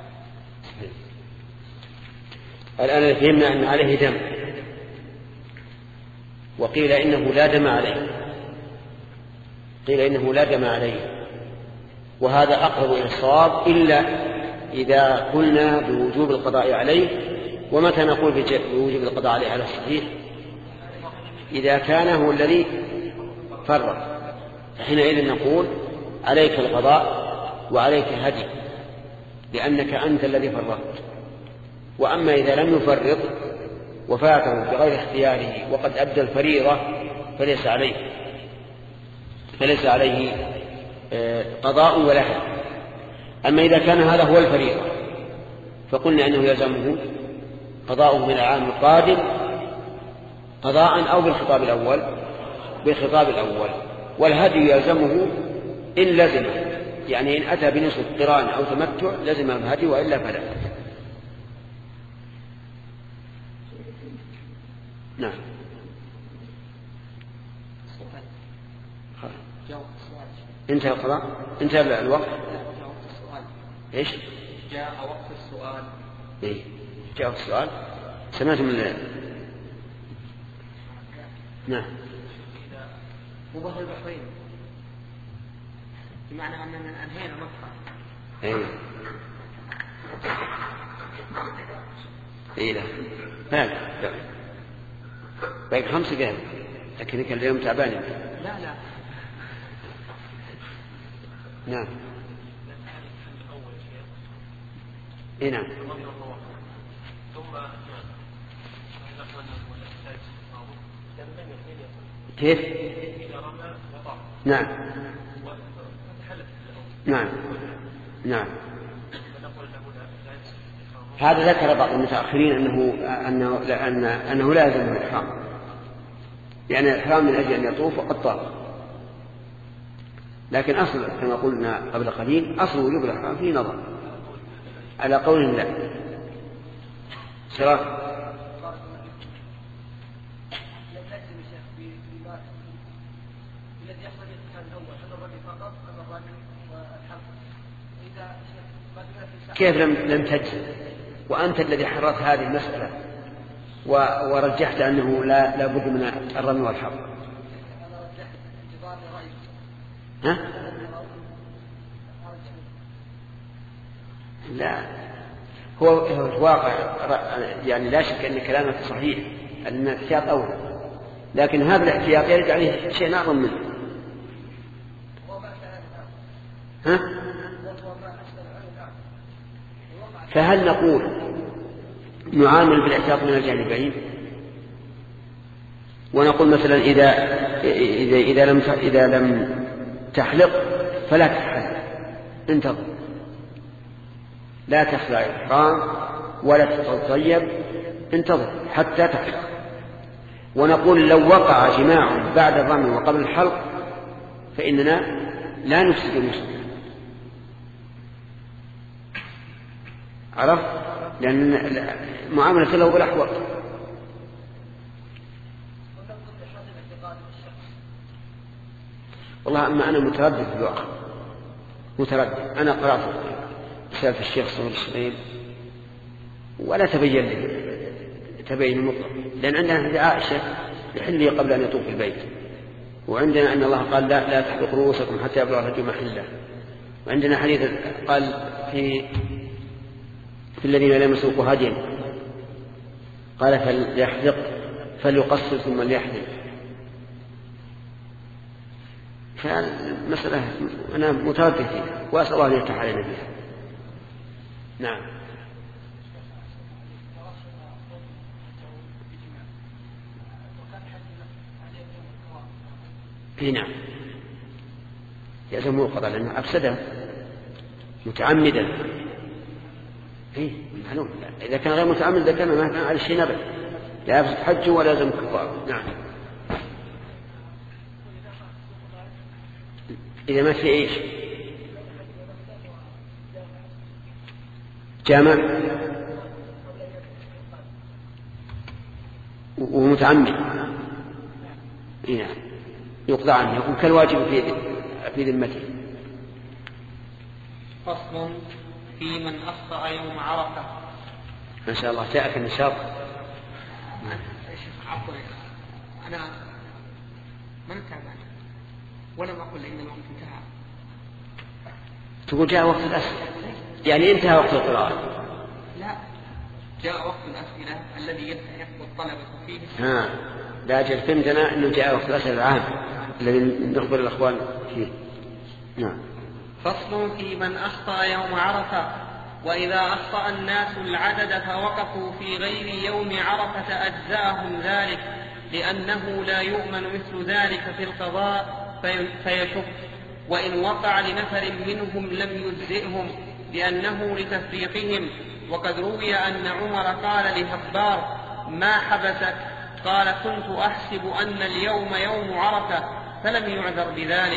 الآن فهمنا أن عليه دم، وقيل إنه لا دم عليه، قيل إنه لا دم عليه، وهذا أقرب إلى الصواب، إلا إذا قلنا بوجوب القضاء عليه. ومتى نقول بوجوب القضاء عليه على الصحيح؟ إذا كان هو الذي فرط، حينئذ نقول عليك القضاء وعليك هدي، لأنك أنت الذي فرطت. وأما إذا لم يفرط وفاته بغير اختياره وقد أدى الفريضة فليس عليه فليس عليه قضاء ولا هدي. أما إذا كان هذا هو الفريضة فقلنا أنه يلزمه قضاؤه من العام القادم قضاء أو بالخطاب الأول بالخطاب الأول والهدي يلزمه إن لزم، يعني إن أتى بنسبة قران أو تمتع لزم الهدي، وإلا فلا. نعم. انتهى القضاء، انتهى الوقت. ايش؟ جاء وقت السؤال. ايه جاء وقت السؤال. سمعتم من نعم. مباح البحرين بمعنى أننا أنهينا مدخل. ايه ايه لا لا لا باقي خمس دقائق، لكن كان اليوم تعبان. لا لا نعم. اي نعم. كيف؟ نعم نعم نعم. هذا ذكر بعض المتأخرين أنه أنه أن أنه لا يلزم الإحرام، يعني الإحرام من أجل أن يطوف وقد طاف. لكن أصل كما قلنا قبل قليل أصل وجوب الإحرام فيه نظر على قول لا صراحة. كيف لم لم تجزم وأنت الذي حررت هذه المسألة ورجحت أنه لا لا بد من الرمي والحرب؟ ها؟ لا، هو الواقع يعني لا شك أن كلامك صحيح، أن الاحتياط أولى، لكن هذا الاحتياط يرد عليه شيء أعظم منه. ها؟ فهل نقول نعامل بالاحتياط من الجانبين، ونقول مثلا إذا إذا إذا لم إذا لم تحلق فلا تحلق، انتظر، لا تخلع الإحرام ولا تتطيب، انتظر حتى تحلق. ونقول لو وقع جماع بعد الرمي وقبل الحلق فإننا لا نفسد المسلم، عرفت؟ لأن معاملة له بالأحوال. والله أما أنا متردد في الوقت، متردد. أنا قرأت رسالة الشيخ صهيب الشريف ولا تبين لي تبين المطلق، لأن عندنا في عائشة يحل قبل أن يطوف البيت، وعندنا أن الله قال لا, لا تحلق رؤوسكم حتى يبلغ الهدي محله، وعندنا حديث قال في في الذين لم يسوقوا هديا قال فليحلق فليقصر ثم ليحلق. فالمسألة أنا متردد فيها وأسأل الله أن يفتح علينا بها. نعم. في نعم يلزم القضاء لأنه أفسده متعمدا. إيه معلوم، إذا كان غير متعمد كان ما كان على شيء نبت لا يفسد حجه ولا يلزم كفاره. نعم. إذا ما في إيش جامع ومتعمد إيه نعم يقضى عنه، يكون كالواجب في في ذمته. فصل في من أخطأ يوم عرفة. ما شاء الله جاءك النشاط. عفوا أنا من تابعني ولم أقل إن الوقت انتهى. تقول جاء وقت الأسئلة يعني انتهى وقت القراءة؟ لا، جاء وقت الأسئلة الذي يستحق الطلبة فيه. ها لا أجل فهمتنا أنه جاء وقت الأسئلة العام الذي نخبر الأخوان فيه. نعم. فصل في من أخطأ يوم عرفة. وإذا أخطأ الناس العدد فوقفوا في غير يوم عرفة أجزاهم ذلك، لأنه لا يؤمن مثل ذلك في القضاء فيشك، وإن وقع لنفر منهم لم يجزئهم لأنه لتفريقهم. وقد روي أن عمر قال لهبار ما حبسك؟ قال كنت أحسب أن اليوم يوم عرفة، فلم يعذر بذلك.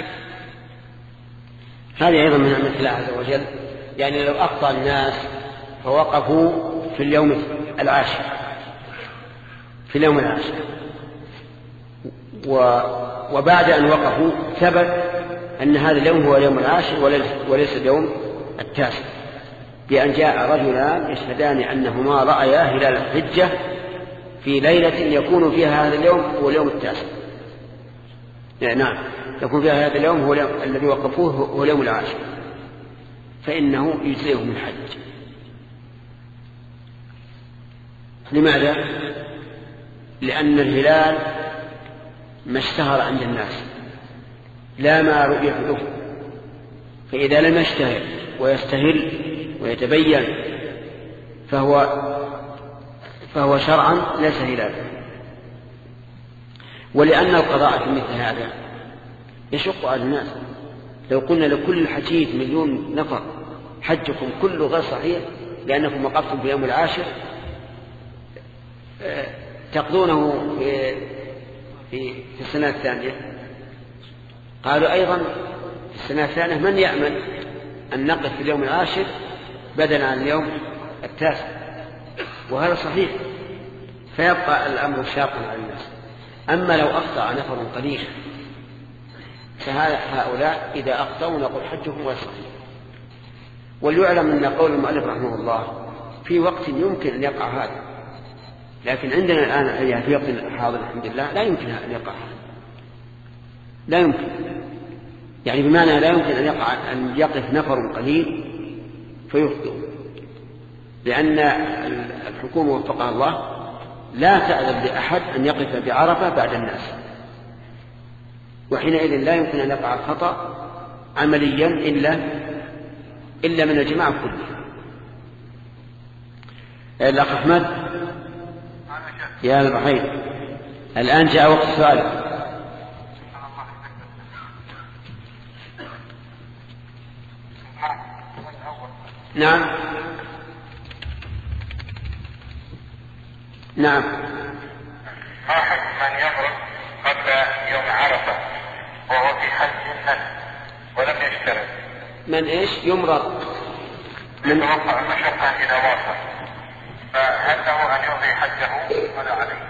هذه أيضا من نعمة الله عز وجل، يعني لو أخطأ الناس فوقفوا في اليوم العاشر في اليوم العاشر وبعد أن وقفوا ثبت أن هذا اليوم هو اليوم العاشر وليس اليوم التاسع، بأن جاء رجلان يشهدان أنهما رأيا هلال الحجة في ليلة يكون فيها هذا اليوم هو اليوم التاسع. نعم يكون فيها هذا اليوم هو اليوم الذي وقفوه هو اليوم العاشر، فإنه يجزئهم الحج. لماذا؟ لأن الهلال ما اشتهر عند الناس لا ما رؤي في الأفق، فإذا لم يشتهر ويستهل ويتبين فهو فهو شرعا ليس هلالا. ولأن القضاء في مثل هذا يشق على الناس. لو قلنا لكل حجيج مليون نفر حجكم كله غير صحيح لأنكم وقفتم في يوم العاشر تقضونه في, في, في السنة الثانية، قالوا أيضا في السنة الثانية من يأمن أن نقف في اليوم العاشر بدلا عن اليوم التاسع، وهذا صحيح، فيبقى الأمر شاقا على الناس. أما لو أخطأ نفر قليل فهؤلاء إذا أخطأوا نقول حجهم وصحيح. وليعلم أن قول المؤلف رحمه الله في وقت يمكن أن يقع هذا، لكن عندنا الآن يعني في وقت حاضر الحمد لله لا يمكن أن يقع هذا، لا يمكن، يعني بمعنى لا يمكن أن يقع أن يقف نفر قليل فيخطئ، لأن الحكومة وفقها الله لا تأذن لأحد أن يقف بعرفة بعد الناس، وحينئذ لا يمكن أن يقع الخطأ عمليا إلا إلا من الجماعة كلها. الأخ أحمد يا البحير، الآن جاء وقت السؤال. نعم نعم. ما حكم من يمرض قبل يوم عرفة وهو في حج النفس ولم يشترط؟ من ايش يمرض؟ من توقع المشقة إذا واصل، فهل له أن يقضي حجه ولا عليه؟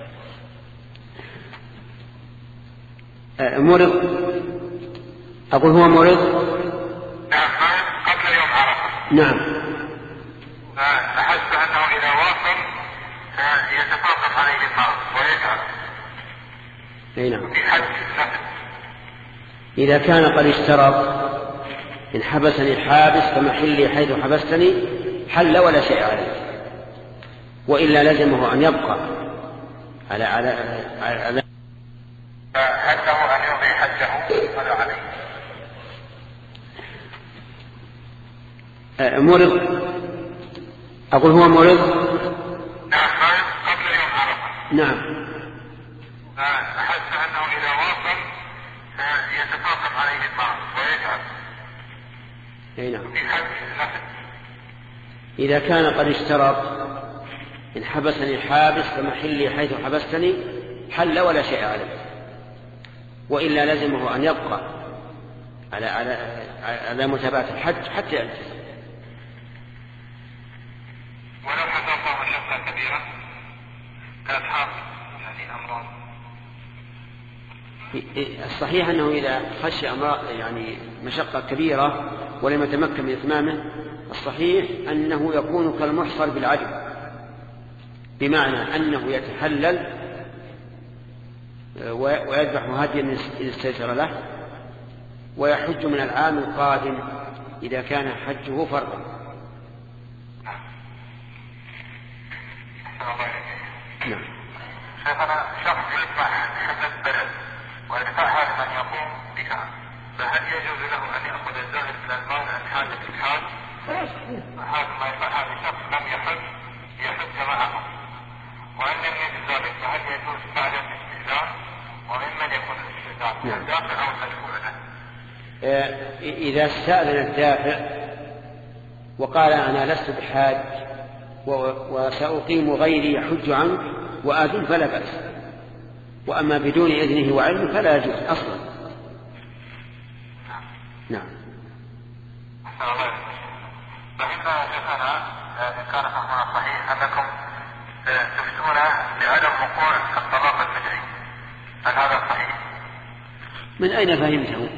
مرض، أقول هو مرض. نعم قبل يوم عرفة. نعم. فحسب أنه إذا واصل يتفاقم عليه المرض ويتعب. أي نعم. في حج النفس. إذا كان قد اشترط إن حبسني الحابس فمحلي حيث حبستني حل ولا شيء عليه، وإلا لزمه أن يبقى على على على هل له أن يقضي حجه ولا عليه؟ مرض، أقول هو مرض. نعم قبل يوم عرفة. نعم. حس أنه إذا واصل يتفاقم عليه المرض ويتعب. أي نعم. في حج النفس. إذا كان قد اشترط إن حبسني الحابس فمحلي حيث حبستني حل ولا شيء عليه، وإلا لزمه أن يبقى على على على متابعة الحج حتى ينتهي. ولو حصل مشقة كبيرة كأصحاب يعني أمراض. الصحيح أنه إذا خشي أمراض يعني مشقة كبيرة ولم يتمكن من إتمامه، الصحيح أنه يكون كالمحصر بالعجل، بمعنى أنه يتحلل ويذبح هديا إذا استيسر له، ويحج من العام القادم إذا كان حجه فرضا. نعم. شيخنا شخص يذبح حملة بلد ويدفعها لمن يقوم بها، فهل يجوز له أن يأخذ الزائد من المال عن حاجة الحاج؟ هذا ما يدفعها لشخص لم يحج يحج معه، وأن لم يجد ذلك فهل يجوز بعد الاستئذان؟ وممن يكون الاستئذان؟ الدافع أو المدفوع له؟ إذا استأذن الدافع وقال أنا لست بحاج وسأقيم غيري يحج عنك وآذن فلا بأس، وأما بدون إذنه وعلمه فلا يجوز أصلا. نعم. فإن شيخنا إن كان فهمنا صحيح أنكم تفتون بعدم وقوع الطلاق البدعي، هل هذا صحيح؟ من أين فهمته؟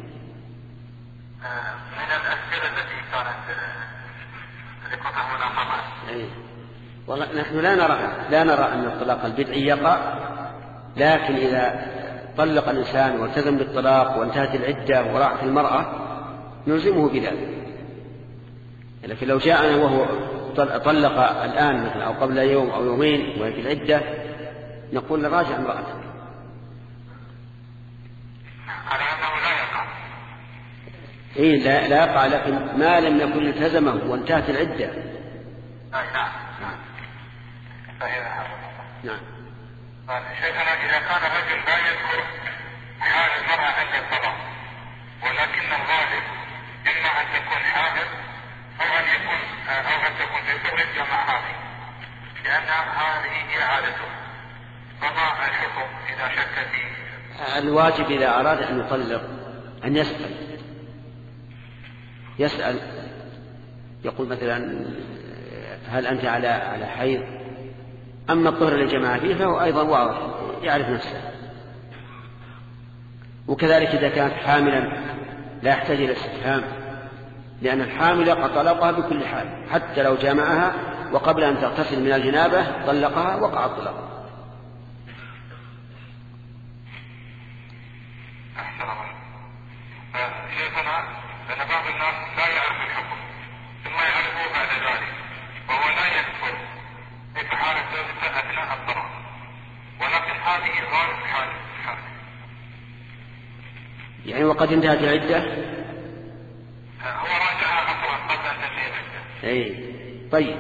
من الأسئلة التي كانت ذكرتها مناقضة. أيه. والله نحن لا نرى لا نرى أن الطلاق البدعي يقع، لكن إذا طلق الإنسان والتزم بالطلاق وانتهت العدة وراحت المرأة نلزمه بذلك. لكن لو جاءنا وهو طلق الآن مثلا أو قبل يوم أو يومين وهي في العدة نقول راجع امرأتك. على أنه لا يقع. إيه لا, لا يقع، لكن ما لم يكن التزمه وانتهت العدة. أي نعم. نعم. نعم. شيخنا إذا كان الرجل لا يذكر حال المرأة عند الطلاق، ولكن الغالب إما أن تكون حامل أو أن يكون أو أن تكون في العدة مع هذه، لأن هذه هي عادته، فما الحكم إذا شك فيه؟ الواجب إذا أراد أن يطلق أن يسأل يسأل يقول مثلا هل أنت على على حيض؟ أما الطهر للجماعة فيه فهو أيضا واضح يعرف نفسه. وكذلك إذا كانت حاملا لا يحتاج إلى استفهام، لأن الحامل قد طلقها بكل حال، حتى لو جامعها وقبل أن تغتسل من الجنابة طلقها وقع الطلاق. شيخنا لأن بعض الناس لا يعرف الحكم ثم يعرفه بعد ذلك وهو لا يكفر مثل كيف حال الزوجة أثناء الطلاق، ولكن هذه غالب حال الحال. يعني وقد انتهت العدة. هو راجعها أصلا قبل أن تنتهي العدة. أي طيب،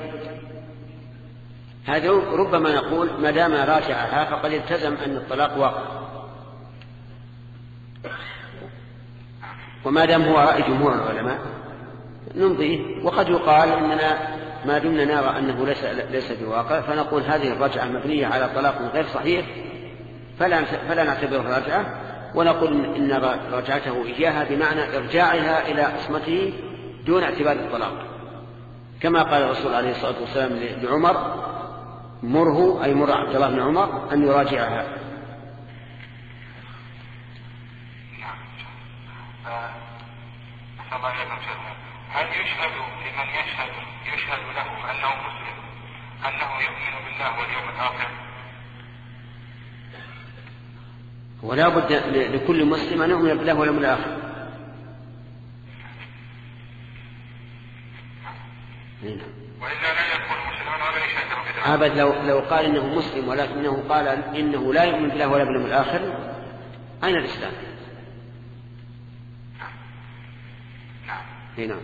هذا ربما نقول ما دام راجعها فقد التزم أن الطلاق واقع، وما دام هو رأي جمهور العلماء نمضيه. وقد يقال إننا ما دمنا نرى أنه ليس ليس بواقع فنقول هذه الرجعة مبنية على طلاق غير صحيح فلا فلا نعتبرها رجعة، ونقول إن رجعته إياها بمعنى إرجاعها إلى عصمته دون اعتبار الطلاق، كما قال الرسول عليه الصلاة والسلام لعمر: مره، أي مر عبد الله بن عمر أن يراجعها. هل يشهد لمن يشهد يشهد له أنه مسلم أنه يؤمن بالله واليوم الآخر؟ ولا بد لكل مسلم أن يؤمن بالله واليوم الآخر. وإلا لا يكون مسلما ولا يشهد. أبد لو لو قال إنه مسلم ولكنه قال إنه لا يؤمن بالله ولا باليوم الآخر، أين الإسلام؟ نعم.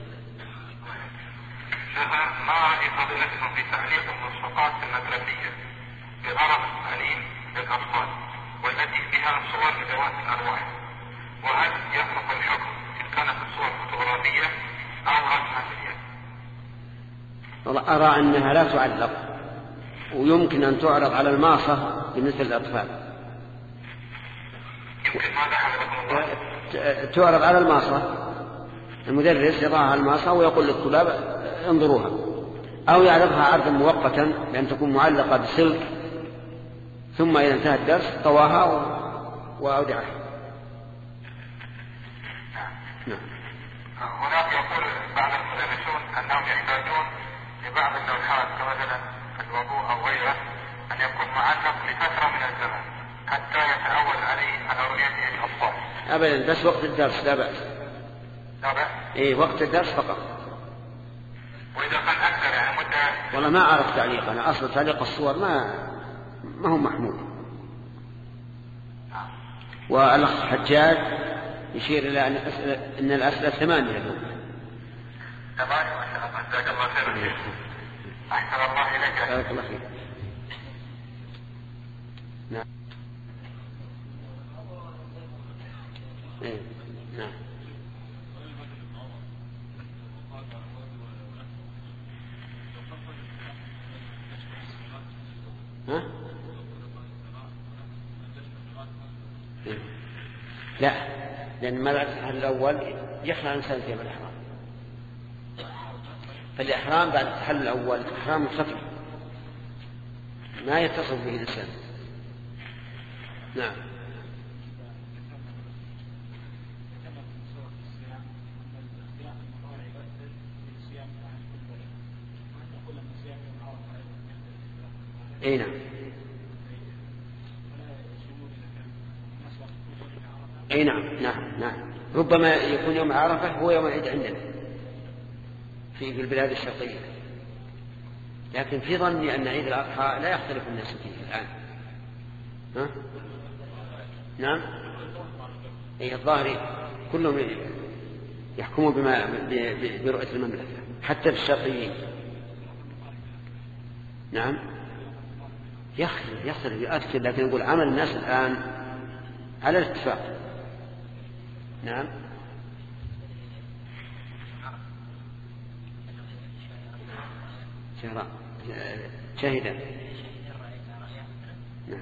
ما رأي فضيلتكم في تعليق الملصقات المدرسية بغرض التعليم للأطفال والتي فيها صور لذوات الأرواح، وهل يفرق الحكم إن كانت الصور فوتوغرافية أو رسمة باليد؟ والله أرى أنها لا تعلق، ويمكن أن تعرض على الماصة بالنسبة للأطفال. يمكن ماذا حضرتكم الله؟ تعرض على الماصة، المدرس يضعها على الماصة ويقول للطلاب انظروها، أو يعرضها عرضا مؤقتا لأن تكون معلقة بسلك، ثم إذا انتهى الدرس طواها وأودعها. نعم. هناك يقول بعض المدرسون أنهم يحتاجون لبعض اللوحات كمثلا الوضوء أو غيره أن يكون معلق لفترة من الزمن حتى يتعود عليه على رؤيته الأطفال. أبدا، بس وقت الدرس لا بأس. لا بأس؟ إيه، وقت الدرس فقط. وإذا كان أكثر يعني مدة؟ والله ما أعرف تعليق، أنا أصل تعليق الصور ما ما هو محمود. والأخ حجاج يشير إلى أن الأسئلة إن الأسئلة ثمانية اليوم. ثمانية ما شاء الله، جزاك الله خيرا. أحسن الله إليك. بارك الله فيك. نعم. إيه. نعم. ها؟ إيه. لا، لأن ملعب الأول يخلع الإنسان في الإحرام، فالإحرام بعد التحلل الأول إحرام خفي ما يتصل به الإنسان. نعم. اي نعم. اي نعم. نعم نعم. ربما يكون يوم عرفة هو يوم العيد عندنا في في البلاد الشرقية، لكن في ظني أن عيد الأضحى لا يختلف الناس فيه الآن. ها؟ نعم. اي الظاهر كلهم يحكموا بما برؤية المملكة حتى الشرقيين. نعم. يختلف يختلف يؤثر، لكن نقول عمل الناس الآن على الاتفاق. نعم. شهراء شهدا. نعم.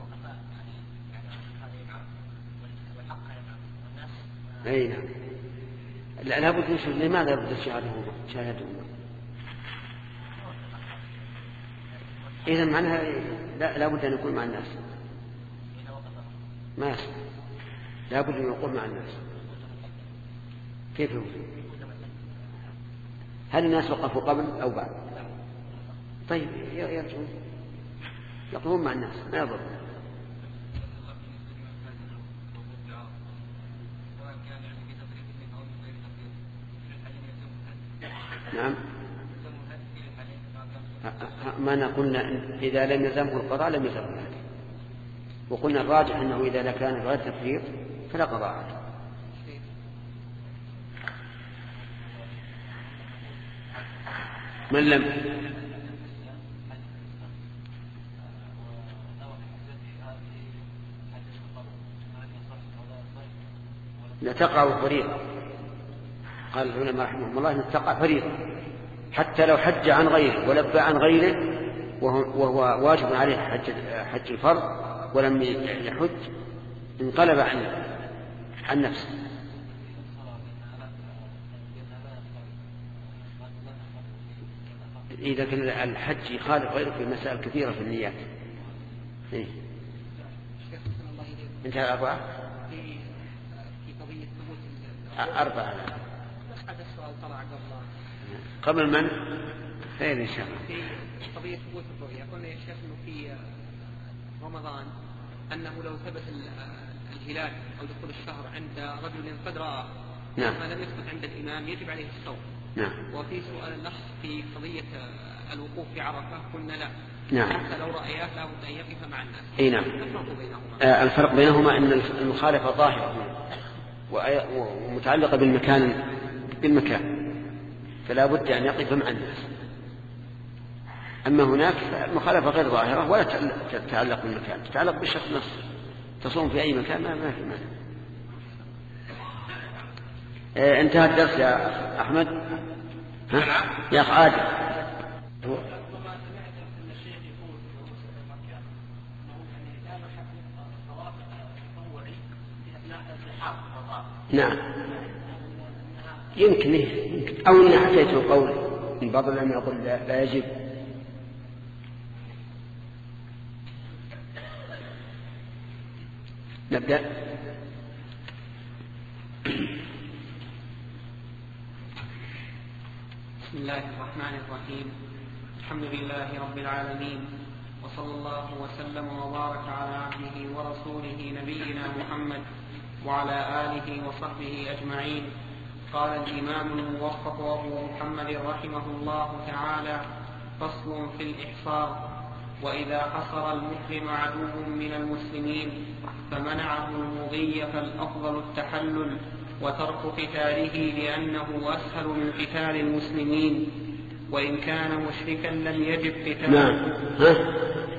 أي نعم. لا لابد نشوف لماذا يبدأ شهادهم شهادهم إذا معناها لا لابد أن يكون مع الناس، ما يصح، لابد أن يقول مع الناس. كيف هو؟ هل الناس وقفوا قبل أو بعد؟ طيب يرجعون يقومون مع الناس ما يضر. نعم. ما قلنا إذا لم يلزمه القضاء لم يلزمه الهدي، وقلنا الراجح أنه إذا كان غير تفريط فلا قضاء عليه. من لم لا تقع فريضة، قال العلماء رحمهم الله أن تقع فريضة حتى لو حج عن غيره ولبى عن غيره وهو واجب عليه حج, حج الفرض ولم يحج انقلب عن عن نفسه. إذا كان الحج يخالف غيره في مسائل كثيرة في النيات. إيه؟ انتهى أربعة أربعة هذا السؤال طلع قبل قبل من؟ خير إن شاء الله. في قضية ثبوت الرؤيا قلنا يا شيخ إنه في رمضان أنه لو ثبت الهلال أو دخول الشهر عند رجل قد رأى نعم. ما لم يثبت عند الإمام يجب عليه الصوم. نعم. وفي سؤال الأخ في قضية الوقوف في عرفة قلنا لا. نعم. حتى لو رأياه لابد أن يقف مع الناس. أي نعم. الفرق بينهما. آه الفرق بينهما أن المخالفة ظاهرة ومتعلقة بالمكان بالمكان فلا بد أن يقف مع الناس. أما هناك المخالفة غير ظاهرة ولا تتعلق بالمكان، تتعلق بالشخص نفسه، تصوم في أي مكان ما في مانع. آه انتهى الدرس يا أحمد. ها؟ يا أخ عادل. نعم يمكن يمكن أو إن حكيته قول من بعض العلماء يقول لا, لا يجب. نبدأ. بسم الله الرحمن الرحيم. الحمد لله رب العالمين، وصلى الله وسلم وبارك على عبده ورسوله نبينا محمد وعلى آله وصحبه أجمعين. قال الإمام الموفق أبو محمد رحمه الله تعالى: فصل في الإحصار. وإذا حصر المحرم عدو من المسلمين فمنعه المضي فالأفضل التحلل وترك قتاله لأنه أسهل من قتال المسلمين، وإن كان مشركا لم يجب قتاله. نعم. ها؟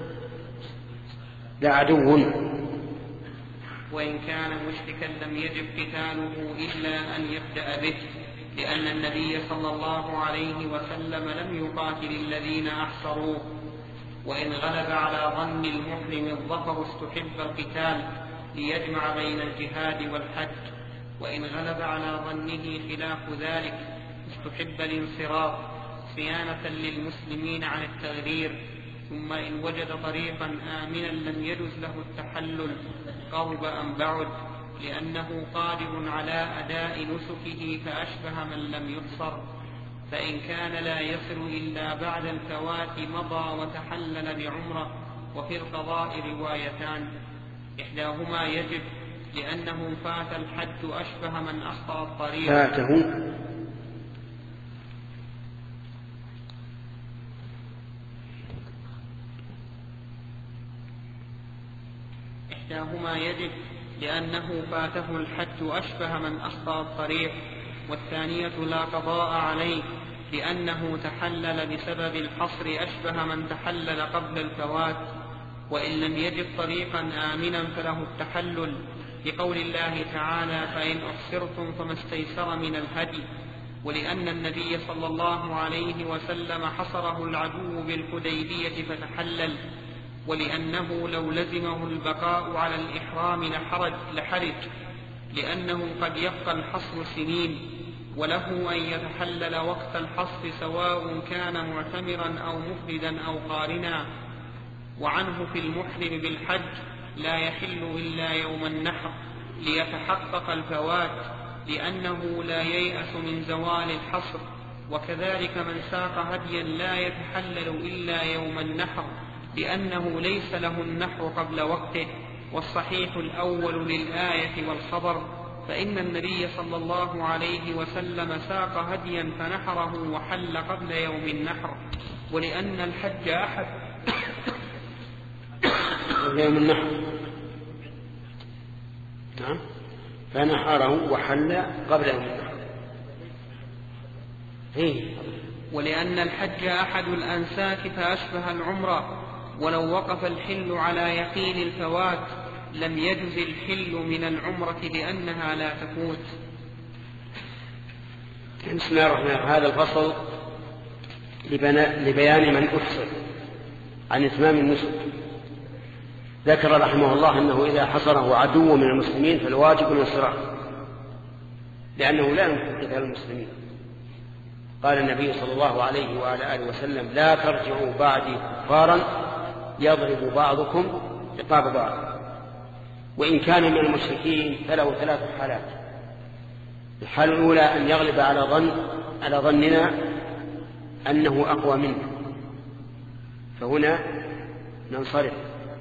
لا عدو. وإن كان مشركا لم يجب قتاله إلا أن يبدأ به، لأن النبي صلى الله عليه وسلم لم يقاتل الذين أحصروه. وإن غلب على ظن المحرم الظفر استحب القتال ليجمع بين الجهاد والحج، وإن غلب على ظنه خلاف ذلك استحب الانصراف صيانة للمسلمين عن التغرير. ثم إن وجد طريقا آمنا لم يجز له التحلل قرب أم بعد، لأنه قادر على أداء نسكه فأشبه من لم يحصر. فإن كان لا يصل إلا بعد الفوات مضى وتحلل بعمرة. وفي القضاء روايتان، إحداهما يجب لأنه فات الحج أشبه من أخطأ الطريق. فاته إحداهما يجب لأنه فاته الحج أشبه من أخطأ الطريق، والثانية لا قضاء عليه لأنه تحلل بسبب الحصر أشبه من تحلل قبل الفوات. وإن لم يجد طريقا آمنا فله التحلل، لقول الله تعالى: فإن أحصرتم فما استيسر من الهدي. ولأن النبي صلى الله عليه وسلم حصره العدو بالحديبية فتحلل. ولأنه لو لزمه البقاء على الإحرام لحرج, لحرج لأنه قد يبقى الحصر سنين، وله أن يتحلل وقت الحصر سواء كان معتمرا أو مفردا أو قارنا. وعنه في المحرم بالحج لا يحل إلا يوم النحر ليتحقق الفوات، لأنه لا ييأس من زوال الحصر. وكذلك من ساق هديا لا يتحلل إلا يوم النحر، لأنه ليس له النحر قبل وقته. والصحيح الأول للآية والخبر، فإن النبي صلى الله عليه وسلم ساق هديا فنحره وحل قبل يوم النحر. ولأن الحج أحد يوم النحر. نعم. فنحره وحل قبل يوم النحر. إيه؟ ولأن الحج أحد الأنساك فأشبه العمرة، ولو وقف الحل على يقين الفوات لم يجز الحل من العمرة لأنها لا تفوت. بسم الله الرحمن الرحيم. هذا الفصل لبيان من أفصل عن إتمام النسك. ذكر رحمه الله أنه إذا حصره عدو من المسلمين فالواجب نصره، لأنه لا يمكن قتال المسلمين. قال النبي صلى الله عليه وعلى آله وسلم: لا ترجعوا بعدي كفارا يضرب بعضكم رقاب بعض. وإن كان من المشركين فله ثلاث حالات. الحالة الأولى أن يغلب على ظن على ظننا أنه أقوى منه، فهنا ننصرف.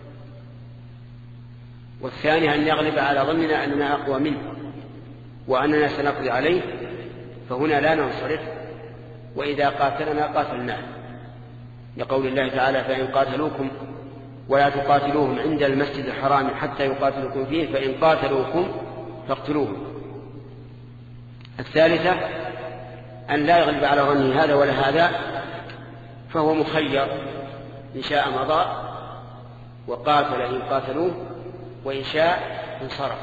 والثانية أن يغلب على ظننا أننا أقوى منه وأننا سنقضي عليه، فهنا لا ننصرف، وإذا قاتلنا قاتلناه، لقول الله تعالى: فإن قاتلوكم ولا تقاتلوهم عند المسجد الحرام حتى يقاتلوكم فيه فإن قاتلوكم فاقتلوهم. الثالثة أن لا يغلب على ظنه هذا ولا هذا، فهو مخير، إن شاء مضى وقاتل إن قاتلوه، وإن شاء انصرف.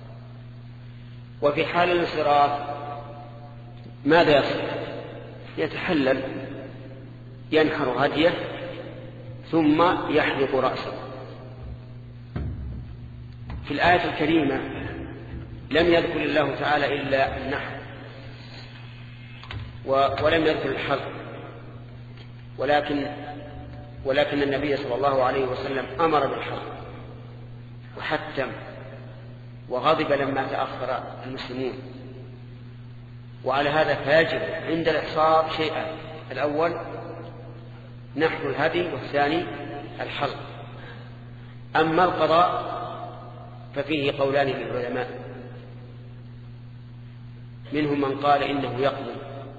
وفي حال الانصراف ماذا يصير؟ يتحلل، ينحر هديه ثم يحلق رأسه. في الآية الكريمة لم يذكر الله تعالى إلا النحر ولم يذكر الحلق، ولكن ولكن النبي صلى الله عليه وسلم أمر بالحلق وحتم وغضب لما تأخر المسلمون. وعلى هذا فيجب عند الإحصار شيئان: الأول نحر الهدي، والثاني الحلق. أما القضاء ففيه قولان للعلماء، منهم من قال إنه يقضي،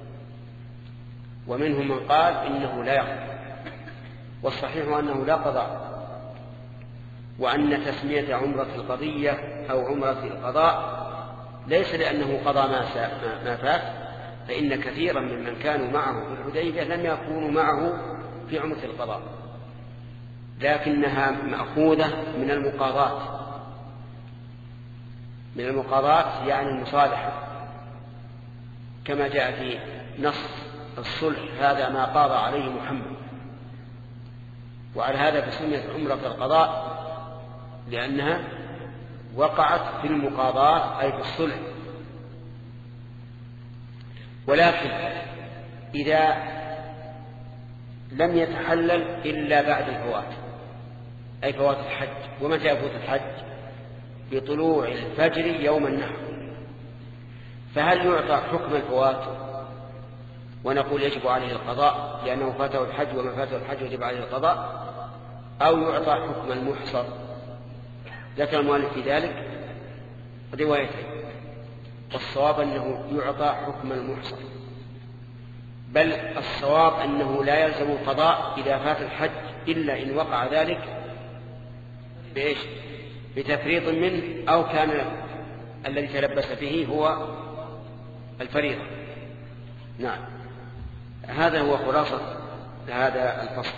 ومنهم من قال إنه لا يقضي. والصحيح أنه لا قضاء، وأن تسمية عمرة القضية أو عمرة القضاء ليس لأنه قضى ما فات، فإن كثيرا ممن كانوا معه في الحديبية لم يكونوا معه في عمرة القضاء، لكنها مأخوذة من المقاضاة. من المقاضاة يعني المصالحة، كما جاء في نص الصلح: هذا ما قاضى عليه محمد. وعلى هذا فسميت عمرة القضاء لأنها وقعت في المقاضاة أي في الصلح. ولكن إذا لم يتحلل إلا بعد الفوات، أي فوات الحج. ومتى يفوت الحج؟ بطلوع الفجر يوم النحر. فهل يعطى حكم الفوات ونقول يجب عليه القضاء لأنه فاته الحج وما فاته الحج يجب عليه القضاء، أو يعطى حكم المحصر؟ ذكر المؤلف في ذلك روايتين، والصواب أنه يعطى حكم المحصر، بل الصواب أنه لا يلزم القضاء إذا فات الحج إلا إن وقع ذلك بإيش؟ بتفريط منه، أو كان الذي تلبس به هو الفريضة. نعم، هذا هو خلاصة هذا الفصل.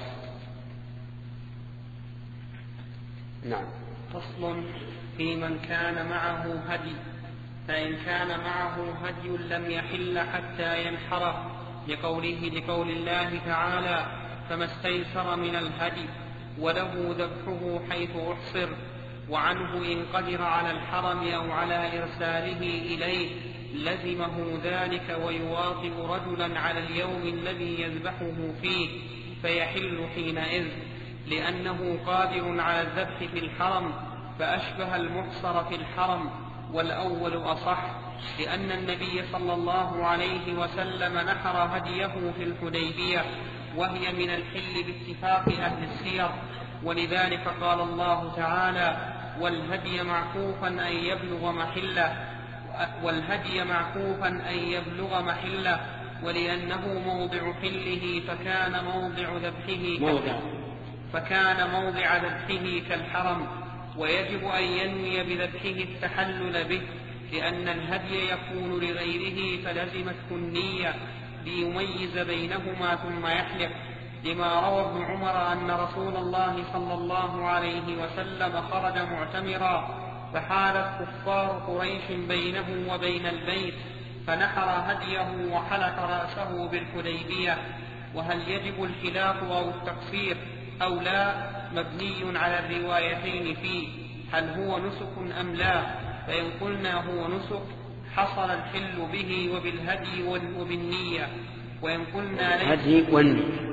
نعم. فصل في من كان معه هدي، فإن كان معه هدي لم يحل حتى ينحره، لقوله لقول الله تعالى: فما استيسر من الهدي، وله ذبحه حيث أحصر. وعنه إن قدر على الحرم أو على إرساله إليه لزمه ذلك، ويواطئ رجلا على اليوم الذي يذبحه فيه فيحل حينئذ، لأنه قادر على الذبح في الحرم، فأشبه المحصر في الحرم. والأول أصح، لأن النبي صلى الله عليه وسلم نحر هديه في الحديبية، وهي من الحل باتفاق أهل السير، ولذلك قال الله تعالى: والهدي معكوفا أن يبلغ محله والهدي معكوفا أن يبلغ محله ولأنه موضع حله فكان موضع ذبحه موضع فكان موضع ذبحه كالحرم، ويجب أن ينوي بذبحه التحلل به، لأن الهدي يكون لغيره فلزمته النية ليميز بينهما ثم يحلق، لما روى ابن عمر أن رسول الله صلى الله عليه وسلم خرج معتمرا فحالت كفار قريش بينه وبين البيت فنحر هديه وحلق رأسه بالحديبية. وهل يجب الحلاق أو التقصير أو لا مبني على الروايتين فيه، هل هو نسك أم لا؟ فإن قلنا هو نسك حصل الحل به وبالهدي وبالنية، وإن قلنا الهدي والنية.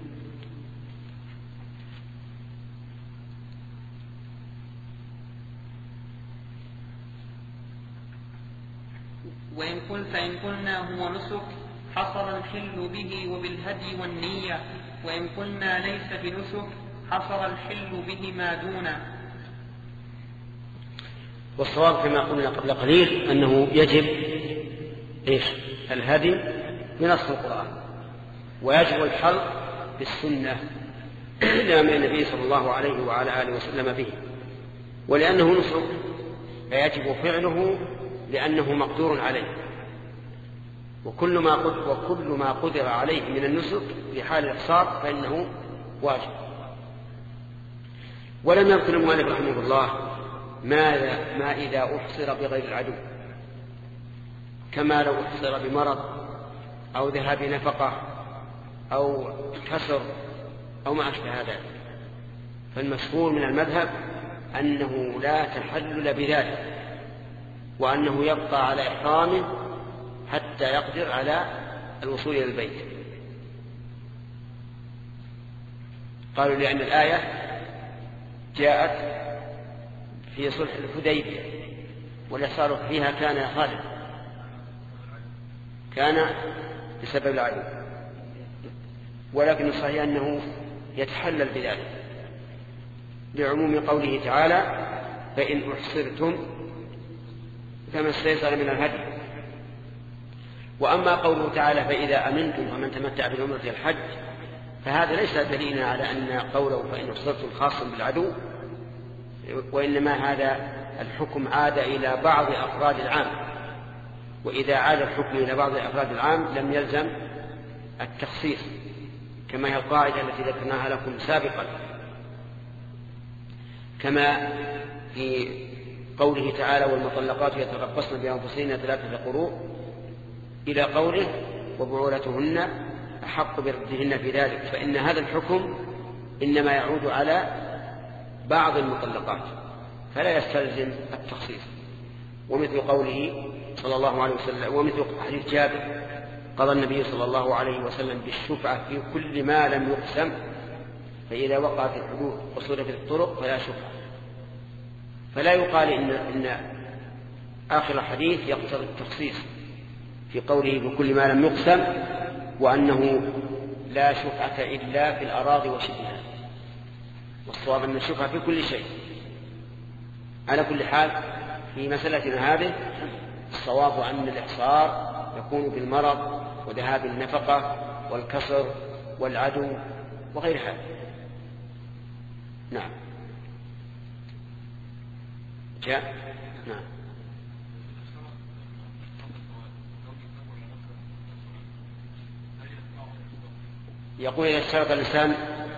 وإن قلت إن قلنا هو نسك حصل الحل به وبالهدي والنية، وإن قلنا ليس بنسك حصل الحل به ما دونه. والصواب كما قلنا قبل قليل أنه يجب إيش؟ الهدي بنص القرآن، ويجب الحلق بالسنة لأمر النبي صلى الله عليه وعلى آله وسلم به، ولأنه نسك فيجب فعله لأنه مقدور عليه، وكل ما قدر, وكل ما قدر عليه من النسك في حال الإحصار فإنه واجب. ولم يذكر المؤلف رحمه الله ماذا ما إذا أحصر بغير العدو، كما لو أحصر بمرض أو ذهاب نفقة أو كسر أو ما أشبه ذلك. فالمشهور من المذهب أنه لا تحلل بذلك، وأنه يبقى على إحرامه حتى يقدر على الوصول إلى البيت. قالوا لأن الآية جاءت في صلح الحديبية والإحصار فيها كان يا خالد كان بسبب العدو، ولكن الصحيح أنه يتحلل بذلك لعموم قوله تعالى فإن أحصرتم فما استيسر من الهدي. وأما قوله تعالى فإذا أمنتم فمن تمتع بالعمرة الحج، فهذا ليس دليلا على أن قوله فإن أحصرتم خاص بالعدو، وإنما هذا الحكم عاد إلى بعض أفراد العام، وإذا عاد الحكم إلى بعض أفراد العام لم يلزم التخصيص، كما هي القاعدة التي ذكرناها لكم سابقا، كما في قوله تعالى والمطلقات يتربصن بأنفسهن ثلاثة قروء إلى قوله وبعولتهن أحق بردهن في ذلك، فإن هذا الحكم إنما يعود على بعض المطلقات فلا يستلزم التخصيص. ومثل قوله صلى الله عليه وسلم ومثل حديث جابر قضى النبي صلى الله عليه وسلم بالشفعة في كل ما لم يقسم، فإذا وقعت الحدود وصرفت الطرق فلا شفعة. فلا يقال إن, إن آخر الحديث يقتضي التخصيص في قوله بكل ما لم يقسم، وأنه لا شفعة إلا في الأراضي وشبهها، والصواب أن الشفعة في كل شيء. على كل حال في مسألتنا هذه الصواب أن الإحصار يكون بالمرض وذهاب النفقة والكسر والعدو وغير هذا. نعم جاء نعم. يقول إذا اشترط الإنسان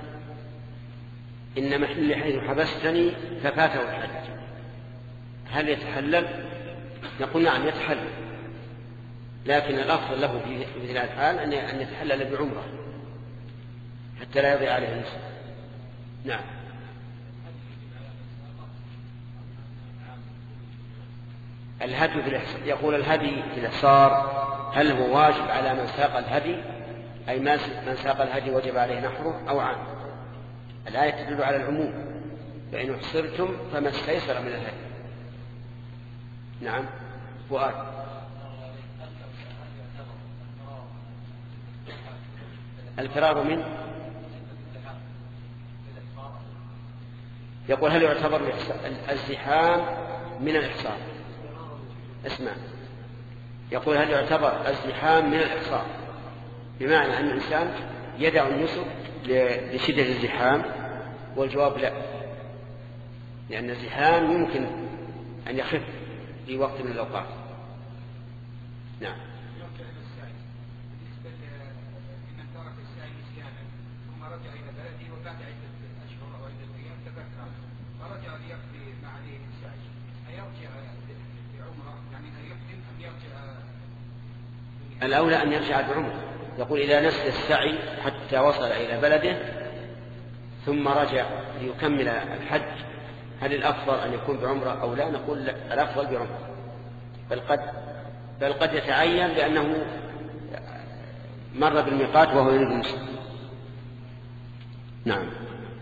إن محل حيث حبستني ففاته الحج هل يتحلل؟ نقول نعم يتحلل، لكن الأفضل له في مثل هذا الحال أن يتحلل بعمرة حتى لا يضيع عليه النصف. نعم. الهدي في الإحصار، يقول الهدي في الإحصار هل هو واجب على من ساق الهدي، أي من ساق الهدي وجب عليه نحره أو عام؟ الآية تدل على العموم، فإن احصرتم فما استيسر من الهدي. نعم. فؤاد الفرار من يقول هل يعتبر الزحام من الإحصار؟ اسمع، يقول هل يعتبر الزحام من الإحصار؟ بمعنى أن الإنسان يدع النسك لشدة الزحام، والجواب لا، لأن الزحام يمكن أن يخف في وقت من الأوقات. نعم. الأولى أن يرجع بعمره. يقول إذا نسي السعي حتى وصل إلى بلده ثم رجع ليكمل الحج، هل الأفضل أن يكون بعمره أو لا؟ نقول لا، الأفضل بعمره، بل قد بل قد يتعين لأنه مر بالميقات وهو يريد المسلم. نعم.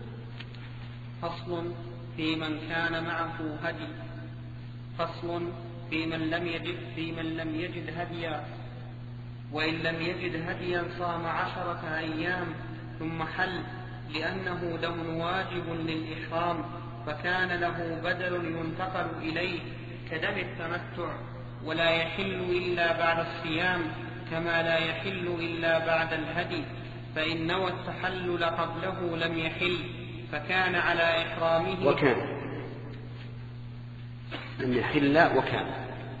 فصل في من كان معه هدي. فصل في من لم يجد في من لم يجد هديا، وإن لم يجد هديا صام عشرة أيام ثم حل، لأنه دم واجب للإحرام، فكان له بدل ينتقل إليه كدم التمتع، ولا يحل إلا بعد الصيام كما لا يحل إلا بعد الهدي، فإن نوى التحلل قبله لم يحل، فكان على إحرامه وكان لم يحل وكان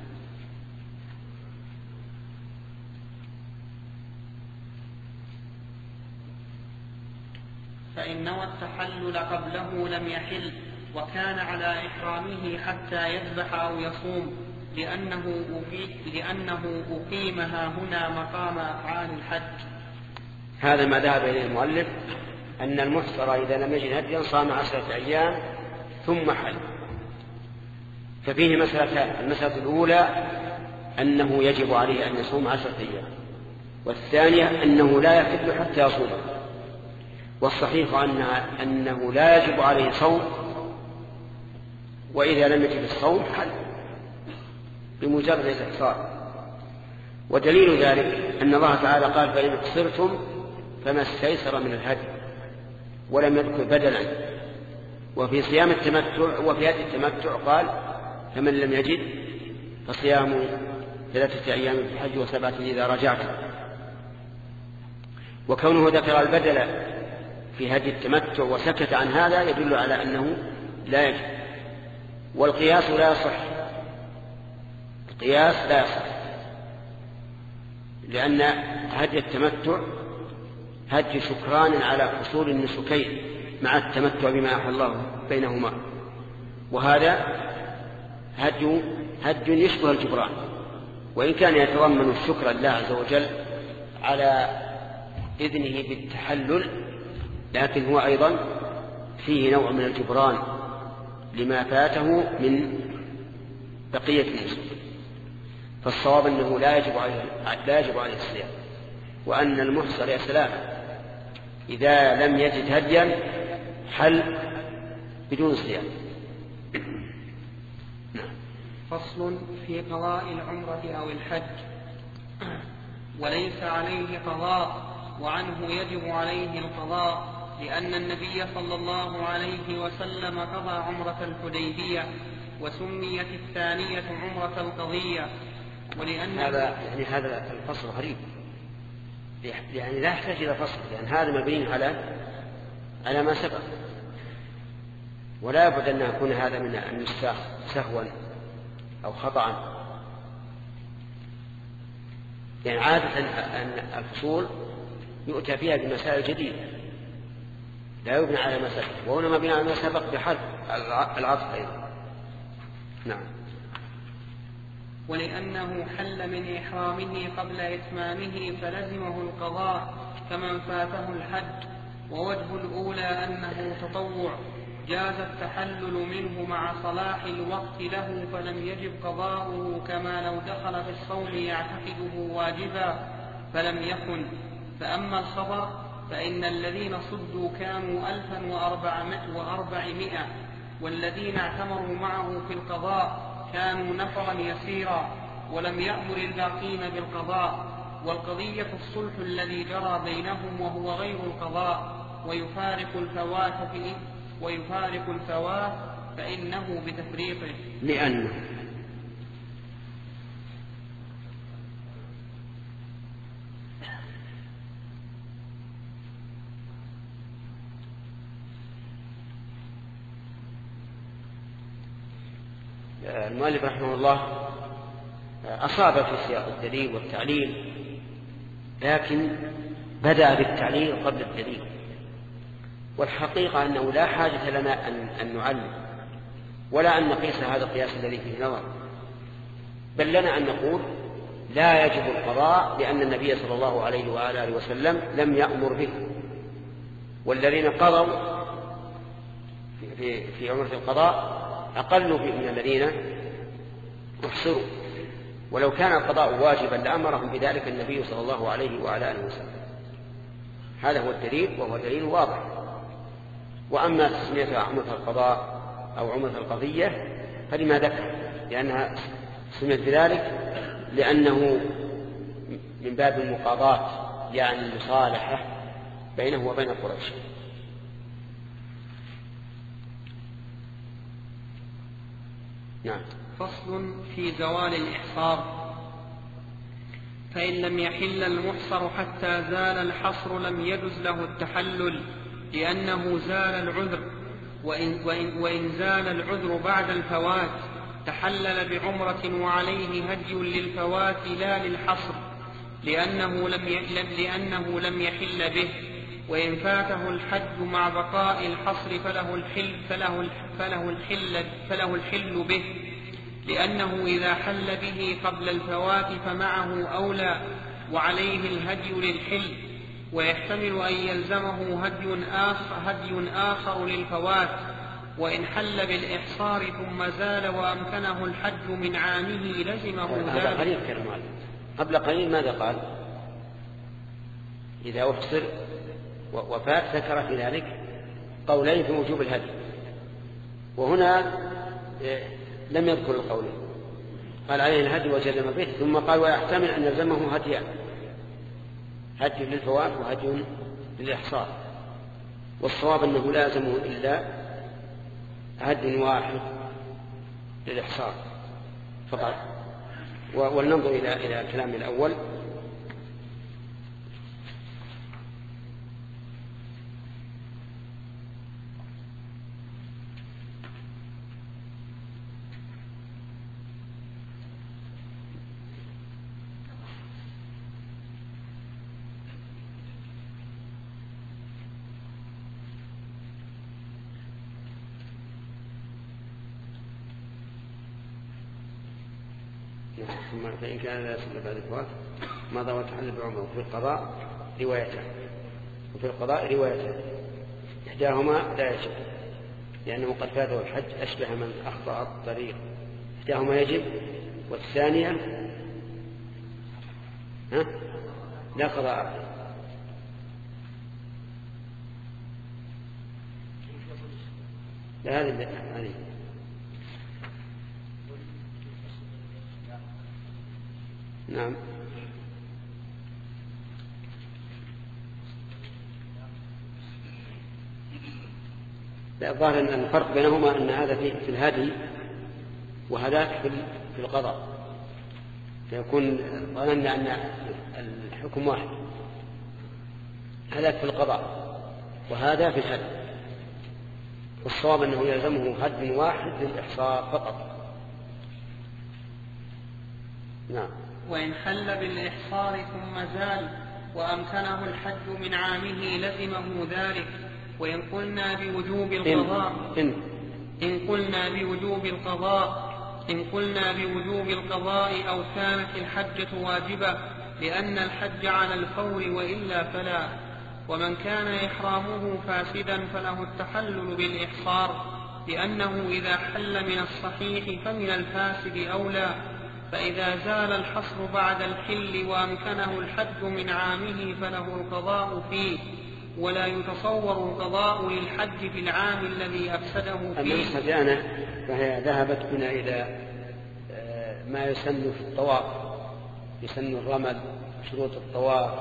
فإن نوى التحلل قبله لم يحل، وكان على إحرامه حتى يذبح أو يصوم، لأنه لأنه أقيمها هنا مقام أفعال الحج. هذا ما ذهب إليه المؤلف، أن المحصر إذا لم يجد هديا صام عشرة أيام ثم حل. ففيه مسألتان: المسألة الأولى أنه يجب عليه أن يصوم عشرة أيام، والثانية أنه لا يحل حتى يصوم. والصحيح أنه لا يجب عليه صوم، وإذا لم يجب الصوم حل بمجرد الإحصار. ودليل ذلك أن الله تعالى قال: فإن اقصرتم فما استيسر من الهدي، ولم يذكر بدلا. وفي صيام التمتع وفي هدي التمتع قال: فمن لم يجد فصيام ثلاثة أيام في الحج وسبعة إذا رجعت. وكونه ذكر البدل في هدي التمتع وسكت عن هذا يدل على أنه لا يجب. والقياس لا يصح، القياس لا يصح، لأن هدي التمتع هدي شكران على حصول النسكين مع التمتع بما أحل الله بينهما، وهذا هدي هدي يشبه الجبران، وإن كان يتضمن الشكر لله عز وجل على إذنه بالتحلل، لكن هو أيضا فيه نوع من الجبران لما فاته من بقية النسك. فالصواب أنه لا يجب عليه لا يجب عليه الصيام، وأن المحصر يا سلام إذا لم يجد هديا حل بدون صيام. فصل في قضاء العمرة أو الحج. وليس عليه قضاء، وعنه يجب عليه القضاء، لأن النبي صلى الله عليه وسلم قضى عمرة الحديبية، وسميت الثانية عمرة القضية. ولأن هذا يعني هذا الفصل غريب، يعني لا يحتاج إلى فصل، لأن هذا مبني على على ما سبق، ولا يبعد أن يكون هذا من النساخ سهوا أو خطأ. يعني عادة أن الفصول يؤتى فيها بمسائل جديدة لا يبنى على ما سبق، وهنا مبني على ما سبق بحذف العطف أيضا. نعم. ولأنه حل من إحرامه قبل إتمامه فلزمه القضاء كمن فاته الحج. ووجه الأولى أنه تطوع، جاز التحلل منه مع صلاح الوقت له فلم يجب قضاؤه، كما لو دخل في الصوم يعتقده واجبا فلم يكن. فأما الخبر فإن الذين صدوا كانوا ألفا وأربعمائة، والذين اعتمروا معه في القضاء كانوا نفرا يسيرا، ولم يأمر الباقين بالقضاء. والقضية الصلح الذي جرى بينهم وهو غير القضاء، ويفارق الفوات في ويفارق الفوات فإنه بتفريطه. لأنه المؤلف رحمه الله أصاب في سياق الدليل والتعليل، لكن بدأ بالتعليل قبل الدليل، والحقيقة أنه لا حاجة لنا أن, أن نعلم ولا أن نقيس هذا القياس الذي فيه نظر، بل لنا أن نقول لا يجب القضاء لأن النبي صلى الله عليه وآله وسلم لم يأمر به، والذين قضوا في, في عمرة القضاء أقل من الذين احصروا، ولو كان القضاء واجبا لأمرهم بذلك النبي صلى الله عليه وعلى آله وسلم. هذا هو الدليل، وهو دليل واضح. وأما تسميتها عمرة القضاء أو عمرة القضية فلما ذكر، لأنها سميت بذلك لأنه من باب المقاضاة، يعني المصالحة بينه وبين قريش. نعم. فصل في زوال الإحصار. فإن لم يحل المحصر حتى زال الحصر لم يجز له التحلل لأنه زال العذر، وإن, وإن, وإن زال العذر بعد الفوات تحلل بعمرة وعليه هدي للفوات لا للحصر، لأنه لم, لأنه لم يحل به. وإن فاته الحج مع بقاء الحصر فله الحل, فله فله الحل, فله الحل به، لأنه إذا حل به قبل الفوات فمعه أولى وعليه الهدي للحل. ويحتمل أن يلزمه هدي آخر, هدي آخر للفوات. وإن حل بالإحصار ثم زال وأمكنه الحج من عامه لزمه ذلك. قبل قليل ماذا قال؟ إذا أحصر وفات ذكر في ذلك قولين في وجوب الهدي، وهنا لم يذكر القولين، قال عليه الهدي وجزم به، ثم قال ويحتمل أن يلزمه هديان، هدي للفوات وهدي للإحصار. والصواب أنه لا يلزمه إلا هدي واحد للإحصار فقط. ولننظر إلى إلى الكلام الأول. فإن كان لا يصل بعد الفوات ماذا وتحل بعمره. وفي القضاء روايته وفي القضاء روايته إحداهما لا يجب لأنه قد فاته الحج أشبه من أخطأ الطريق. إحداهما يجب والثانية ها لا قضاء. لا هذه هذه نعم. لا الظاهر أن الفرق بينهما أن هذا في الهدي وهذاك في القضاء، فيكون ظننا أن الحكم واحد، هذاك في القضاء وهذا في الهدي. والصواب أنه يلزمه هد واحد للإحصار فقط. نعم. وإن حل بالإحصار ثم زال وأمكنه الحج من عامه لزمه ذلك. وإن قلنا بوجوب القضاء إن, إن قلنا بوجوب القضاء إن قلنا بوجوب القضاء أو كانت الحجة واجبة لأن الحج على الفور وإلا فلا. ومن كان إحرامه فاسدا فله التحلل بالإحصار، لأنه إذا حل من الصحيح فمن الفاسد أولى. فإذا زال الحصر بعد الحل وأمكنه الحج من عامه فله القضاء فيه، ولا يتصور القضاء للحج في العام الذي أفسده فيه. النسخة الآن فهي ذهبت بنا إلى ما يسن في الطواف، يسن الرمل، شروط الطواف.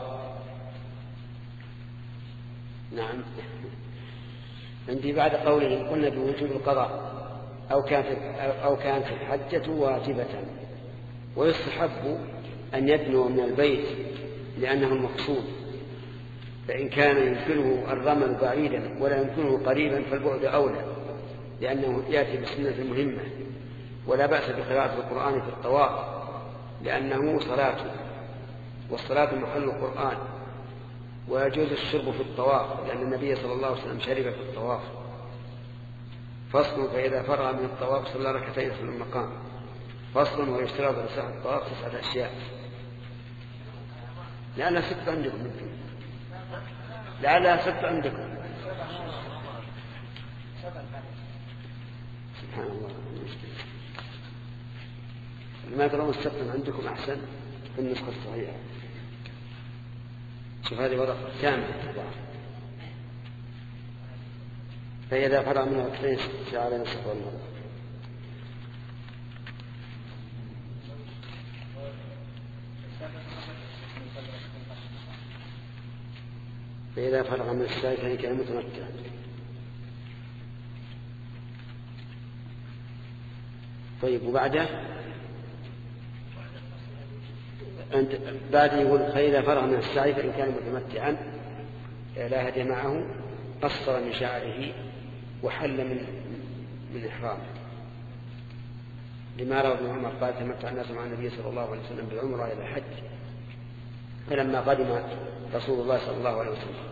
نعم. عندي بعد قوله قلنا بوجوب القضاء أو كانت أو كانت الحجة واجبة، ويستحب أن يدنو من البيت لأنه المقصود، فإن كان يمكنه الرمل بعيدا ولا يمكنه قريبا فالبعد أولى، لأنه يأتي بالسنة المهمة ولا بأس بقراءة القرآن في الطواف لأنه صلاة، والصلاة محل القرآن، ويجوز الشرب في الطواف لأن النبي صلى الله عليه وسلم شرب في الطواف. فصل: فإذا فرغ من الطواف صلى ركعتين في المقام. فصل: ويشترط لصحة الطواف تسعة أشياء. لأنها ست عندكم منكم لعلها ست عندكم. سبحان الله. ما ترون السبت عندكم أحسن في النسخة الصحيحة. شوف هذه ورقة كاملة. فإذا فرغ منها اثنين على نصف والمرة. فإذا فرغ من السعي فإن كان متمتعا. طيب وبعده أنت بعد يقول: فإذا فرغ من السعي فإن كان متمتعا لا هدي معه قصر من شعره وحل من من إحرامه. لما روى ابن عمر قال: تمتع الناس مع النبي صلى الله عليه وسلم بالعمرة إلى الحج، فلما قدم رسول الله صلى الله عليه وسلم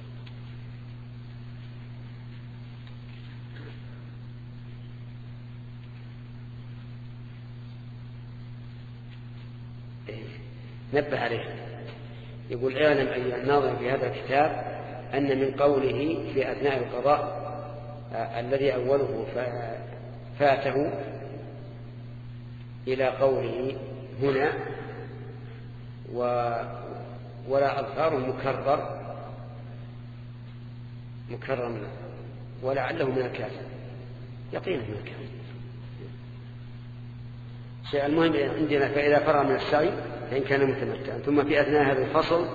نبه عليه. يقول: اعلم أيها الناظر في هذا الكتاب أن من قوله في أثناء القضاء آه الذي أوله فاته إلى قوله هنا و ولا أظهار مكرر مكرر منه ولعله من الكاتب، يقينا من الكاتب. شيء المهم عندنا: فإذا فرغ من السعي فإن كان متمتعا. ثم في أثناء هذا الفصل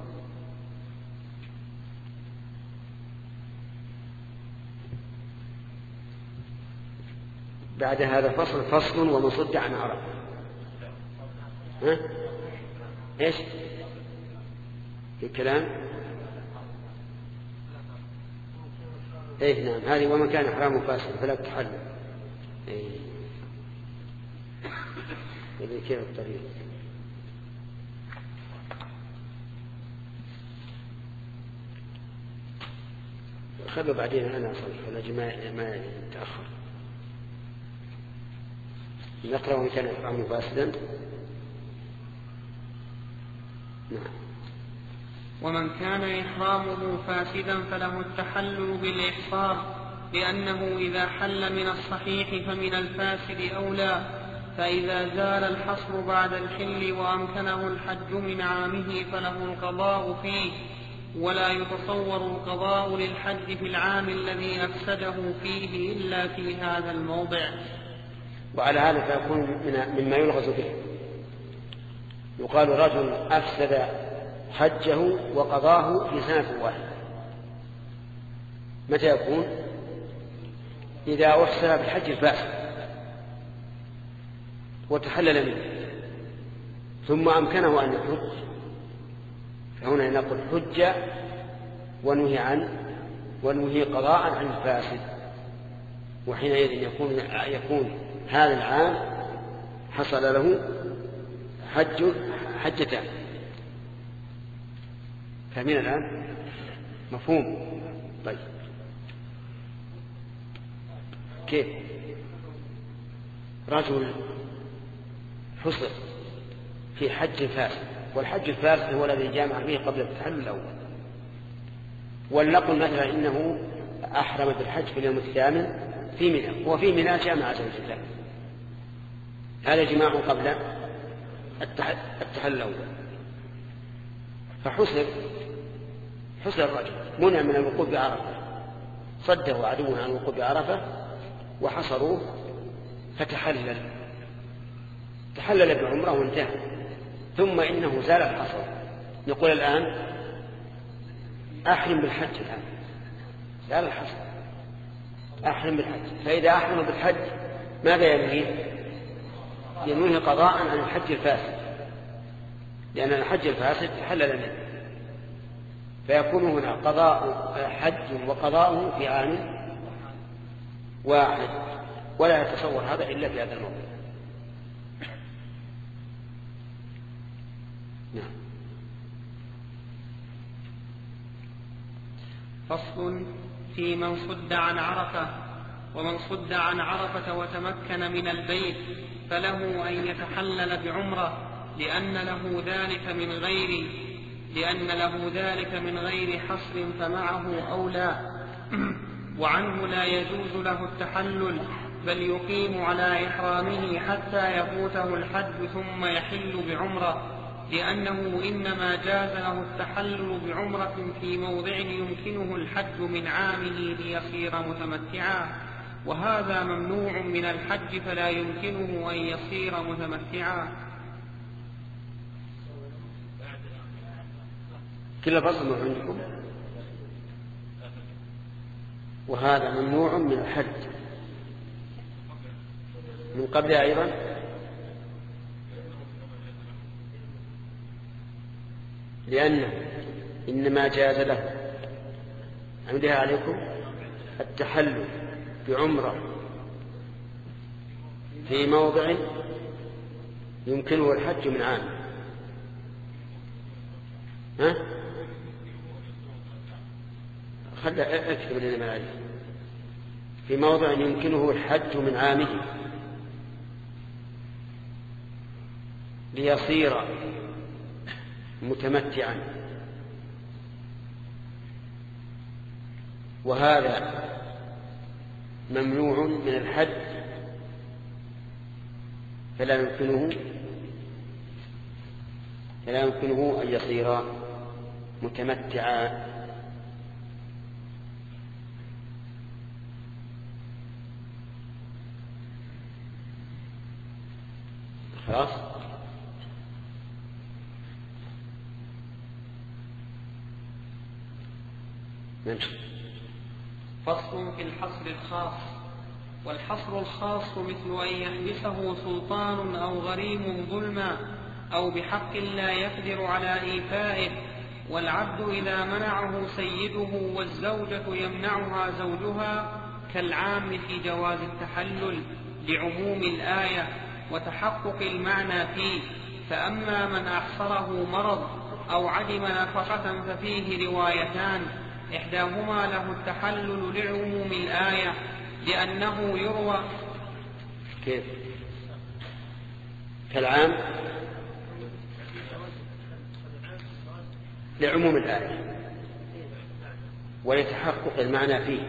بعد هذا فصل فصل ومن صد عن عرفة. ها؟ ايش في الكلام؟ ايه نعم، هذه ومن كان حرامه فاسد فلا تحل. ايه كيف الطريق؟ خلوا بعدين أنا أصلح ولا جماعة ما يتأخر. نقرأ ومن كان إحرامه فاسدا. نعم. ومن كان إحرامه فاسدا فله التحلل بالإحصار، لأنه إذا حل من الصحيح فمن الفاسد أولى، فإذا زال الحصر بعد الحل وأمكنه الحج من عامه فله القضاء فيه، ولا يتصور القضاء للحج في العام الذي أفسده فيه إلا في هذا الموضع. وعلى هذا فيكون مما يلغز به. يقال: رجل أفسد حجه وقضاه في سنة واحدة. متى يكون؟ إذا أحسن بالحج الفاسد وتحلل منه ثم أمكنه أن يحج، فهنا نقول حج ونهي عنه ونهي قضاء عن الفاسد، وحينئذ يكون يكون هذا العام حصل له حج حجتان. فمن الآن مفهوم؟ طيب كيف؟ رجل حصل في حج فاسد، والحج الفاسد هو الذي جامع فيه قبل التحلل الأول، ولنقل مثلا إنه أحرم بالحج في اليوم الثامن في منى، وفي منى جامع زوجته، هذا جماع قبل التحلل الأول، فحصل حصل الرجل منع من الوقوف بعرفة، صده عدوه عن الوقوف بعرفة وحصروه فتحلل تحلل بعمره وانتهى، ثم إنه زال الحصر. نقول الآن أحرم بالحج، الآن زال الحصر أحرم بالحج، فإذا أحرم بالحج ماذا ينوي؟ ينوي قضاء عن الحج الفاسد، لأن الحج الفاسد تحلل منه، فيكون هنا قضاء حج وقضاءه في عام واحد. ولا يتصور هذا إلا في هذا الموضوع. نعم. فصل في من صد عن عرفة. ومن صد عن عرفة وتمكن من البيت فله أن يتحلل بعمرة لأن له ذلك من غير لأن له ذلك من غير حصر فمعه أولى. وعنه لا يجوز له التحلل بل يقيم على إحرامه حتى يفوته الحج ثم يحل بعمرة، لأنه إنما جاز له التحلل بعمرة في موضع يمكنه الحج من عامه ليصير متمتعا، وهذا ممنوع من الحج فلا يمكنه أن يصير متمتعا. كل فصل عندكم. وهذا ممنوع من الحج من قبل أيضا. لأنه إنما جاز له عندها عليكم التحلل بعمرة في موضع يمكنه الحج من عام. ها؟ خلى اكتب لنا ما عليه. في موضع يمكنه الحج من عامه ليصير متمتعا، وهذا ممنوع من الحج فلا يمكنه فلا يمكنه أن يصير متمتعا. خلاص. فصل في الحصر الخاص. والحصر الخاص مثل أن يحبسه سلطان أو غريم ظلما أو بحق لا يقدر على إيفائه، والعبد إذا منعه سيده والزوجة يمنعها زوجها كالعام في جواز التحلل لعموم الآية وتحقق المعنى فيه. فأما من أحصره مرض أو عدم نفقة ففيه روايتان، إحداهما له التحلل لعموم الآية لأنه يروى كيف كالعام لعموم الآية ولتحقق المعنى فيه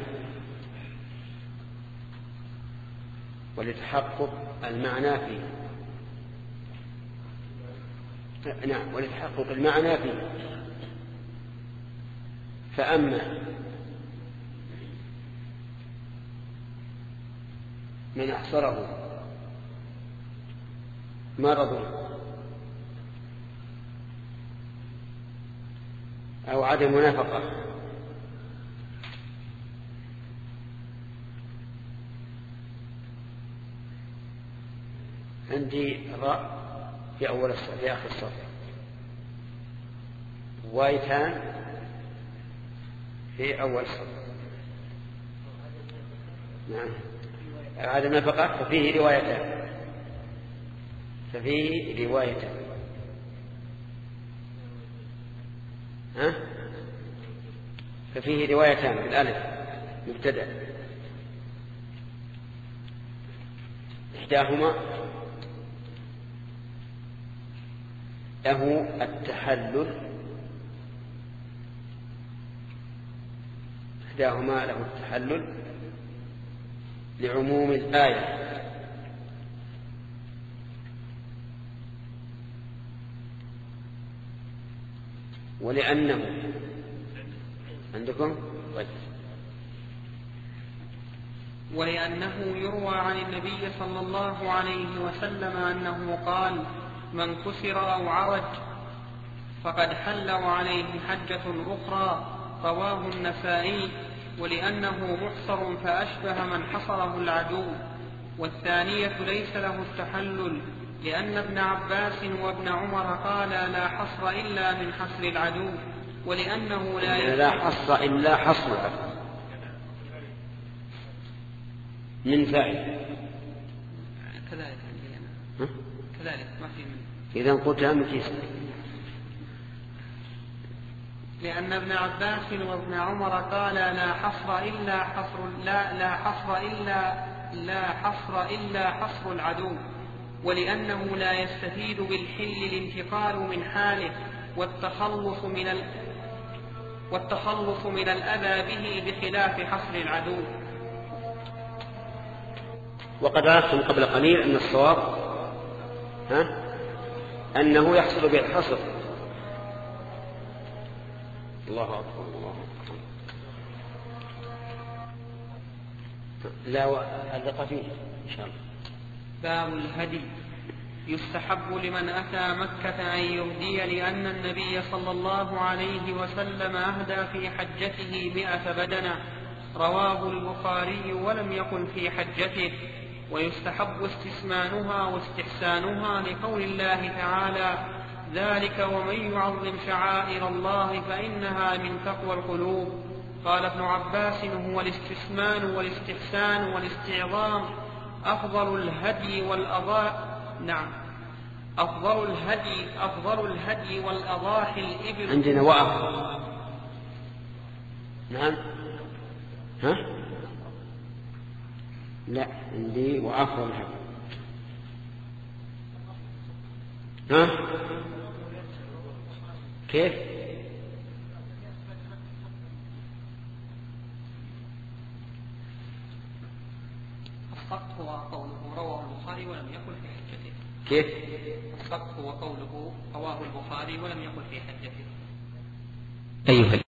ولتحقق المعنى فيه نعم ولتحقق المعنى فيه. فأما من أحصره مرض أو عدم نفقة عندي راء في أول الصف في آخر الصف وايتان في أول الصف. نعم عدم نفقة ففيه روايتان ففيه روايتان ها ففيه روايتان بالألف مبتدأ. إحداهما له التحلل إحداهما له التحلل لعموم الآية ولأنه عندكم طيب ولأنه يروى عن النبي صلى الله عليه وسلم أنه قال: من كسر أو عرج فقد حل وعليه حجة أخرى، رواه النسائي. ولأنه محصر فأشبه من حصره العدو. والثانية ليس له التحلل لأن ابن عباس وابن عمر قالا لا حصر إلا من حصر العدو، ولأنه لا لا حصر إلا حصر العدو من فعل كذلك عندي أنا. كذلك ما في منه. إذا قلت من كيس. لأن ابن عباس وابن عمر قال لا حصر إلا حصر لا لا حصر إلا لا حصر إلا حصر العدو، ولأنه لا يستفيد بالحل الانتقال من حاله والتخلص من ال والتخلص من الأذى به بخلاف حصر العدو. وقد عرفتم قبل قليل أن الصواب ها أنه يحصل بالحصر. الله أكبر الله أكبر. لا ألقى فيه إن شاء الله. باب الهدي. يستحب لمن أتى مكة أن يهدي، لأن النبي صلى الله عليه وسلم أهدى في حجته مئة بدنة، رواه البخاري ولم يقل في حجته. ويستحب استثمانها واستحسانها لقول الله تعالى ذلك ومن يعظم شعائر الله فإنها من تقوى القلوب. قال ابن عباس هو الاستثمان والاستحسان والاستعظام أفضل الهدي والأضاء نعم أفضل الهدي أفضل الهدي والأضاحي الإبل. عندنا وأفضل. نعم ها لا عندي وأفضل الهدي. ها كيف الصدق هو قوله رواه البخاري ولم يقل في حجته. كيف الصدق هو قوله رواه البخاري ولم يقل في حجته. أيها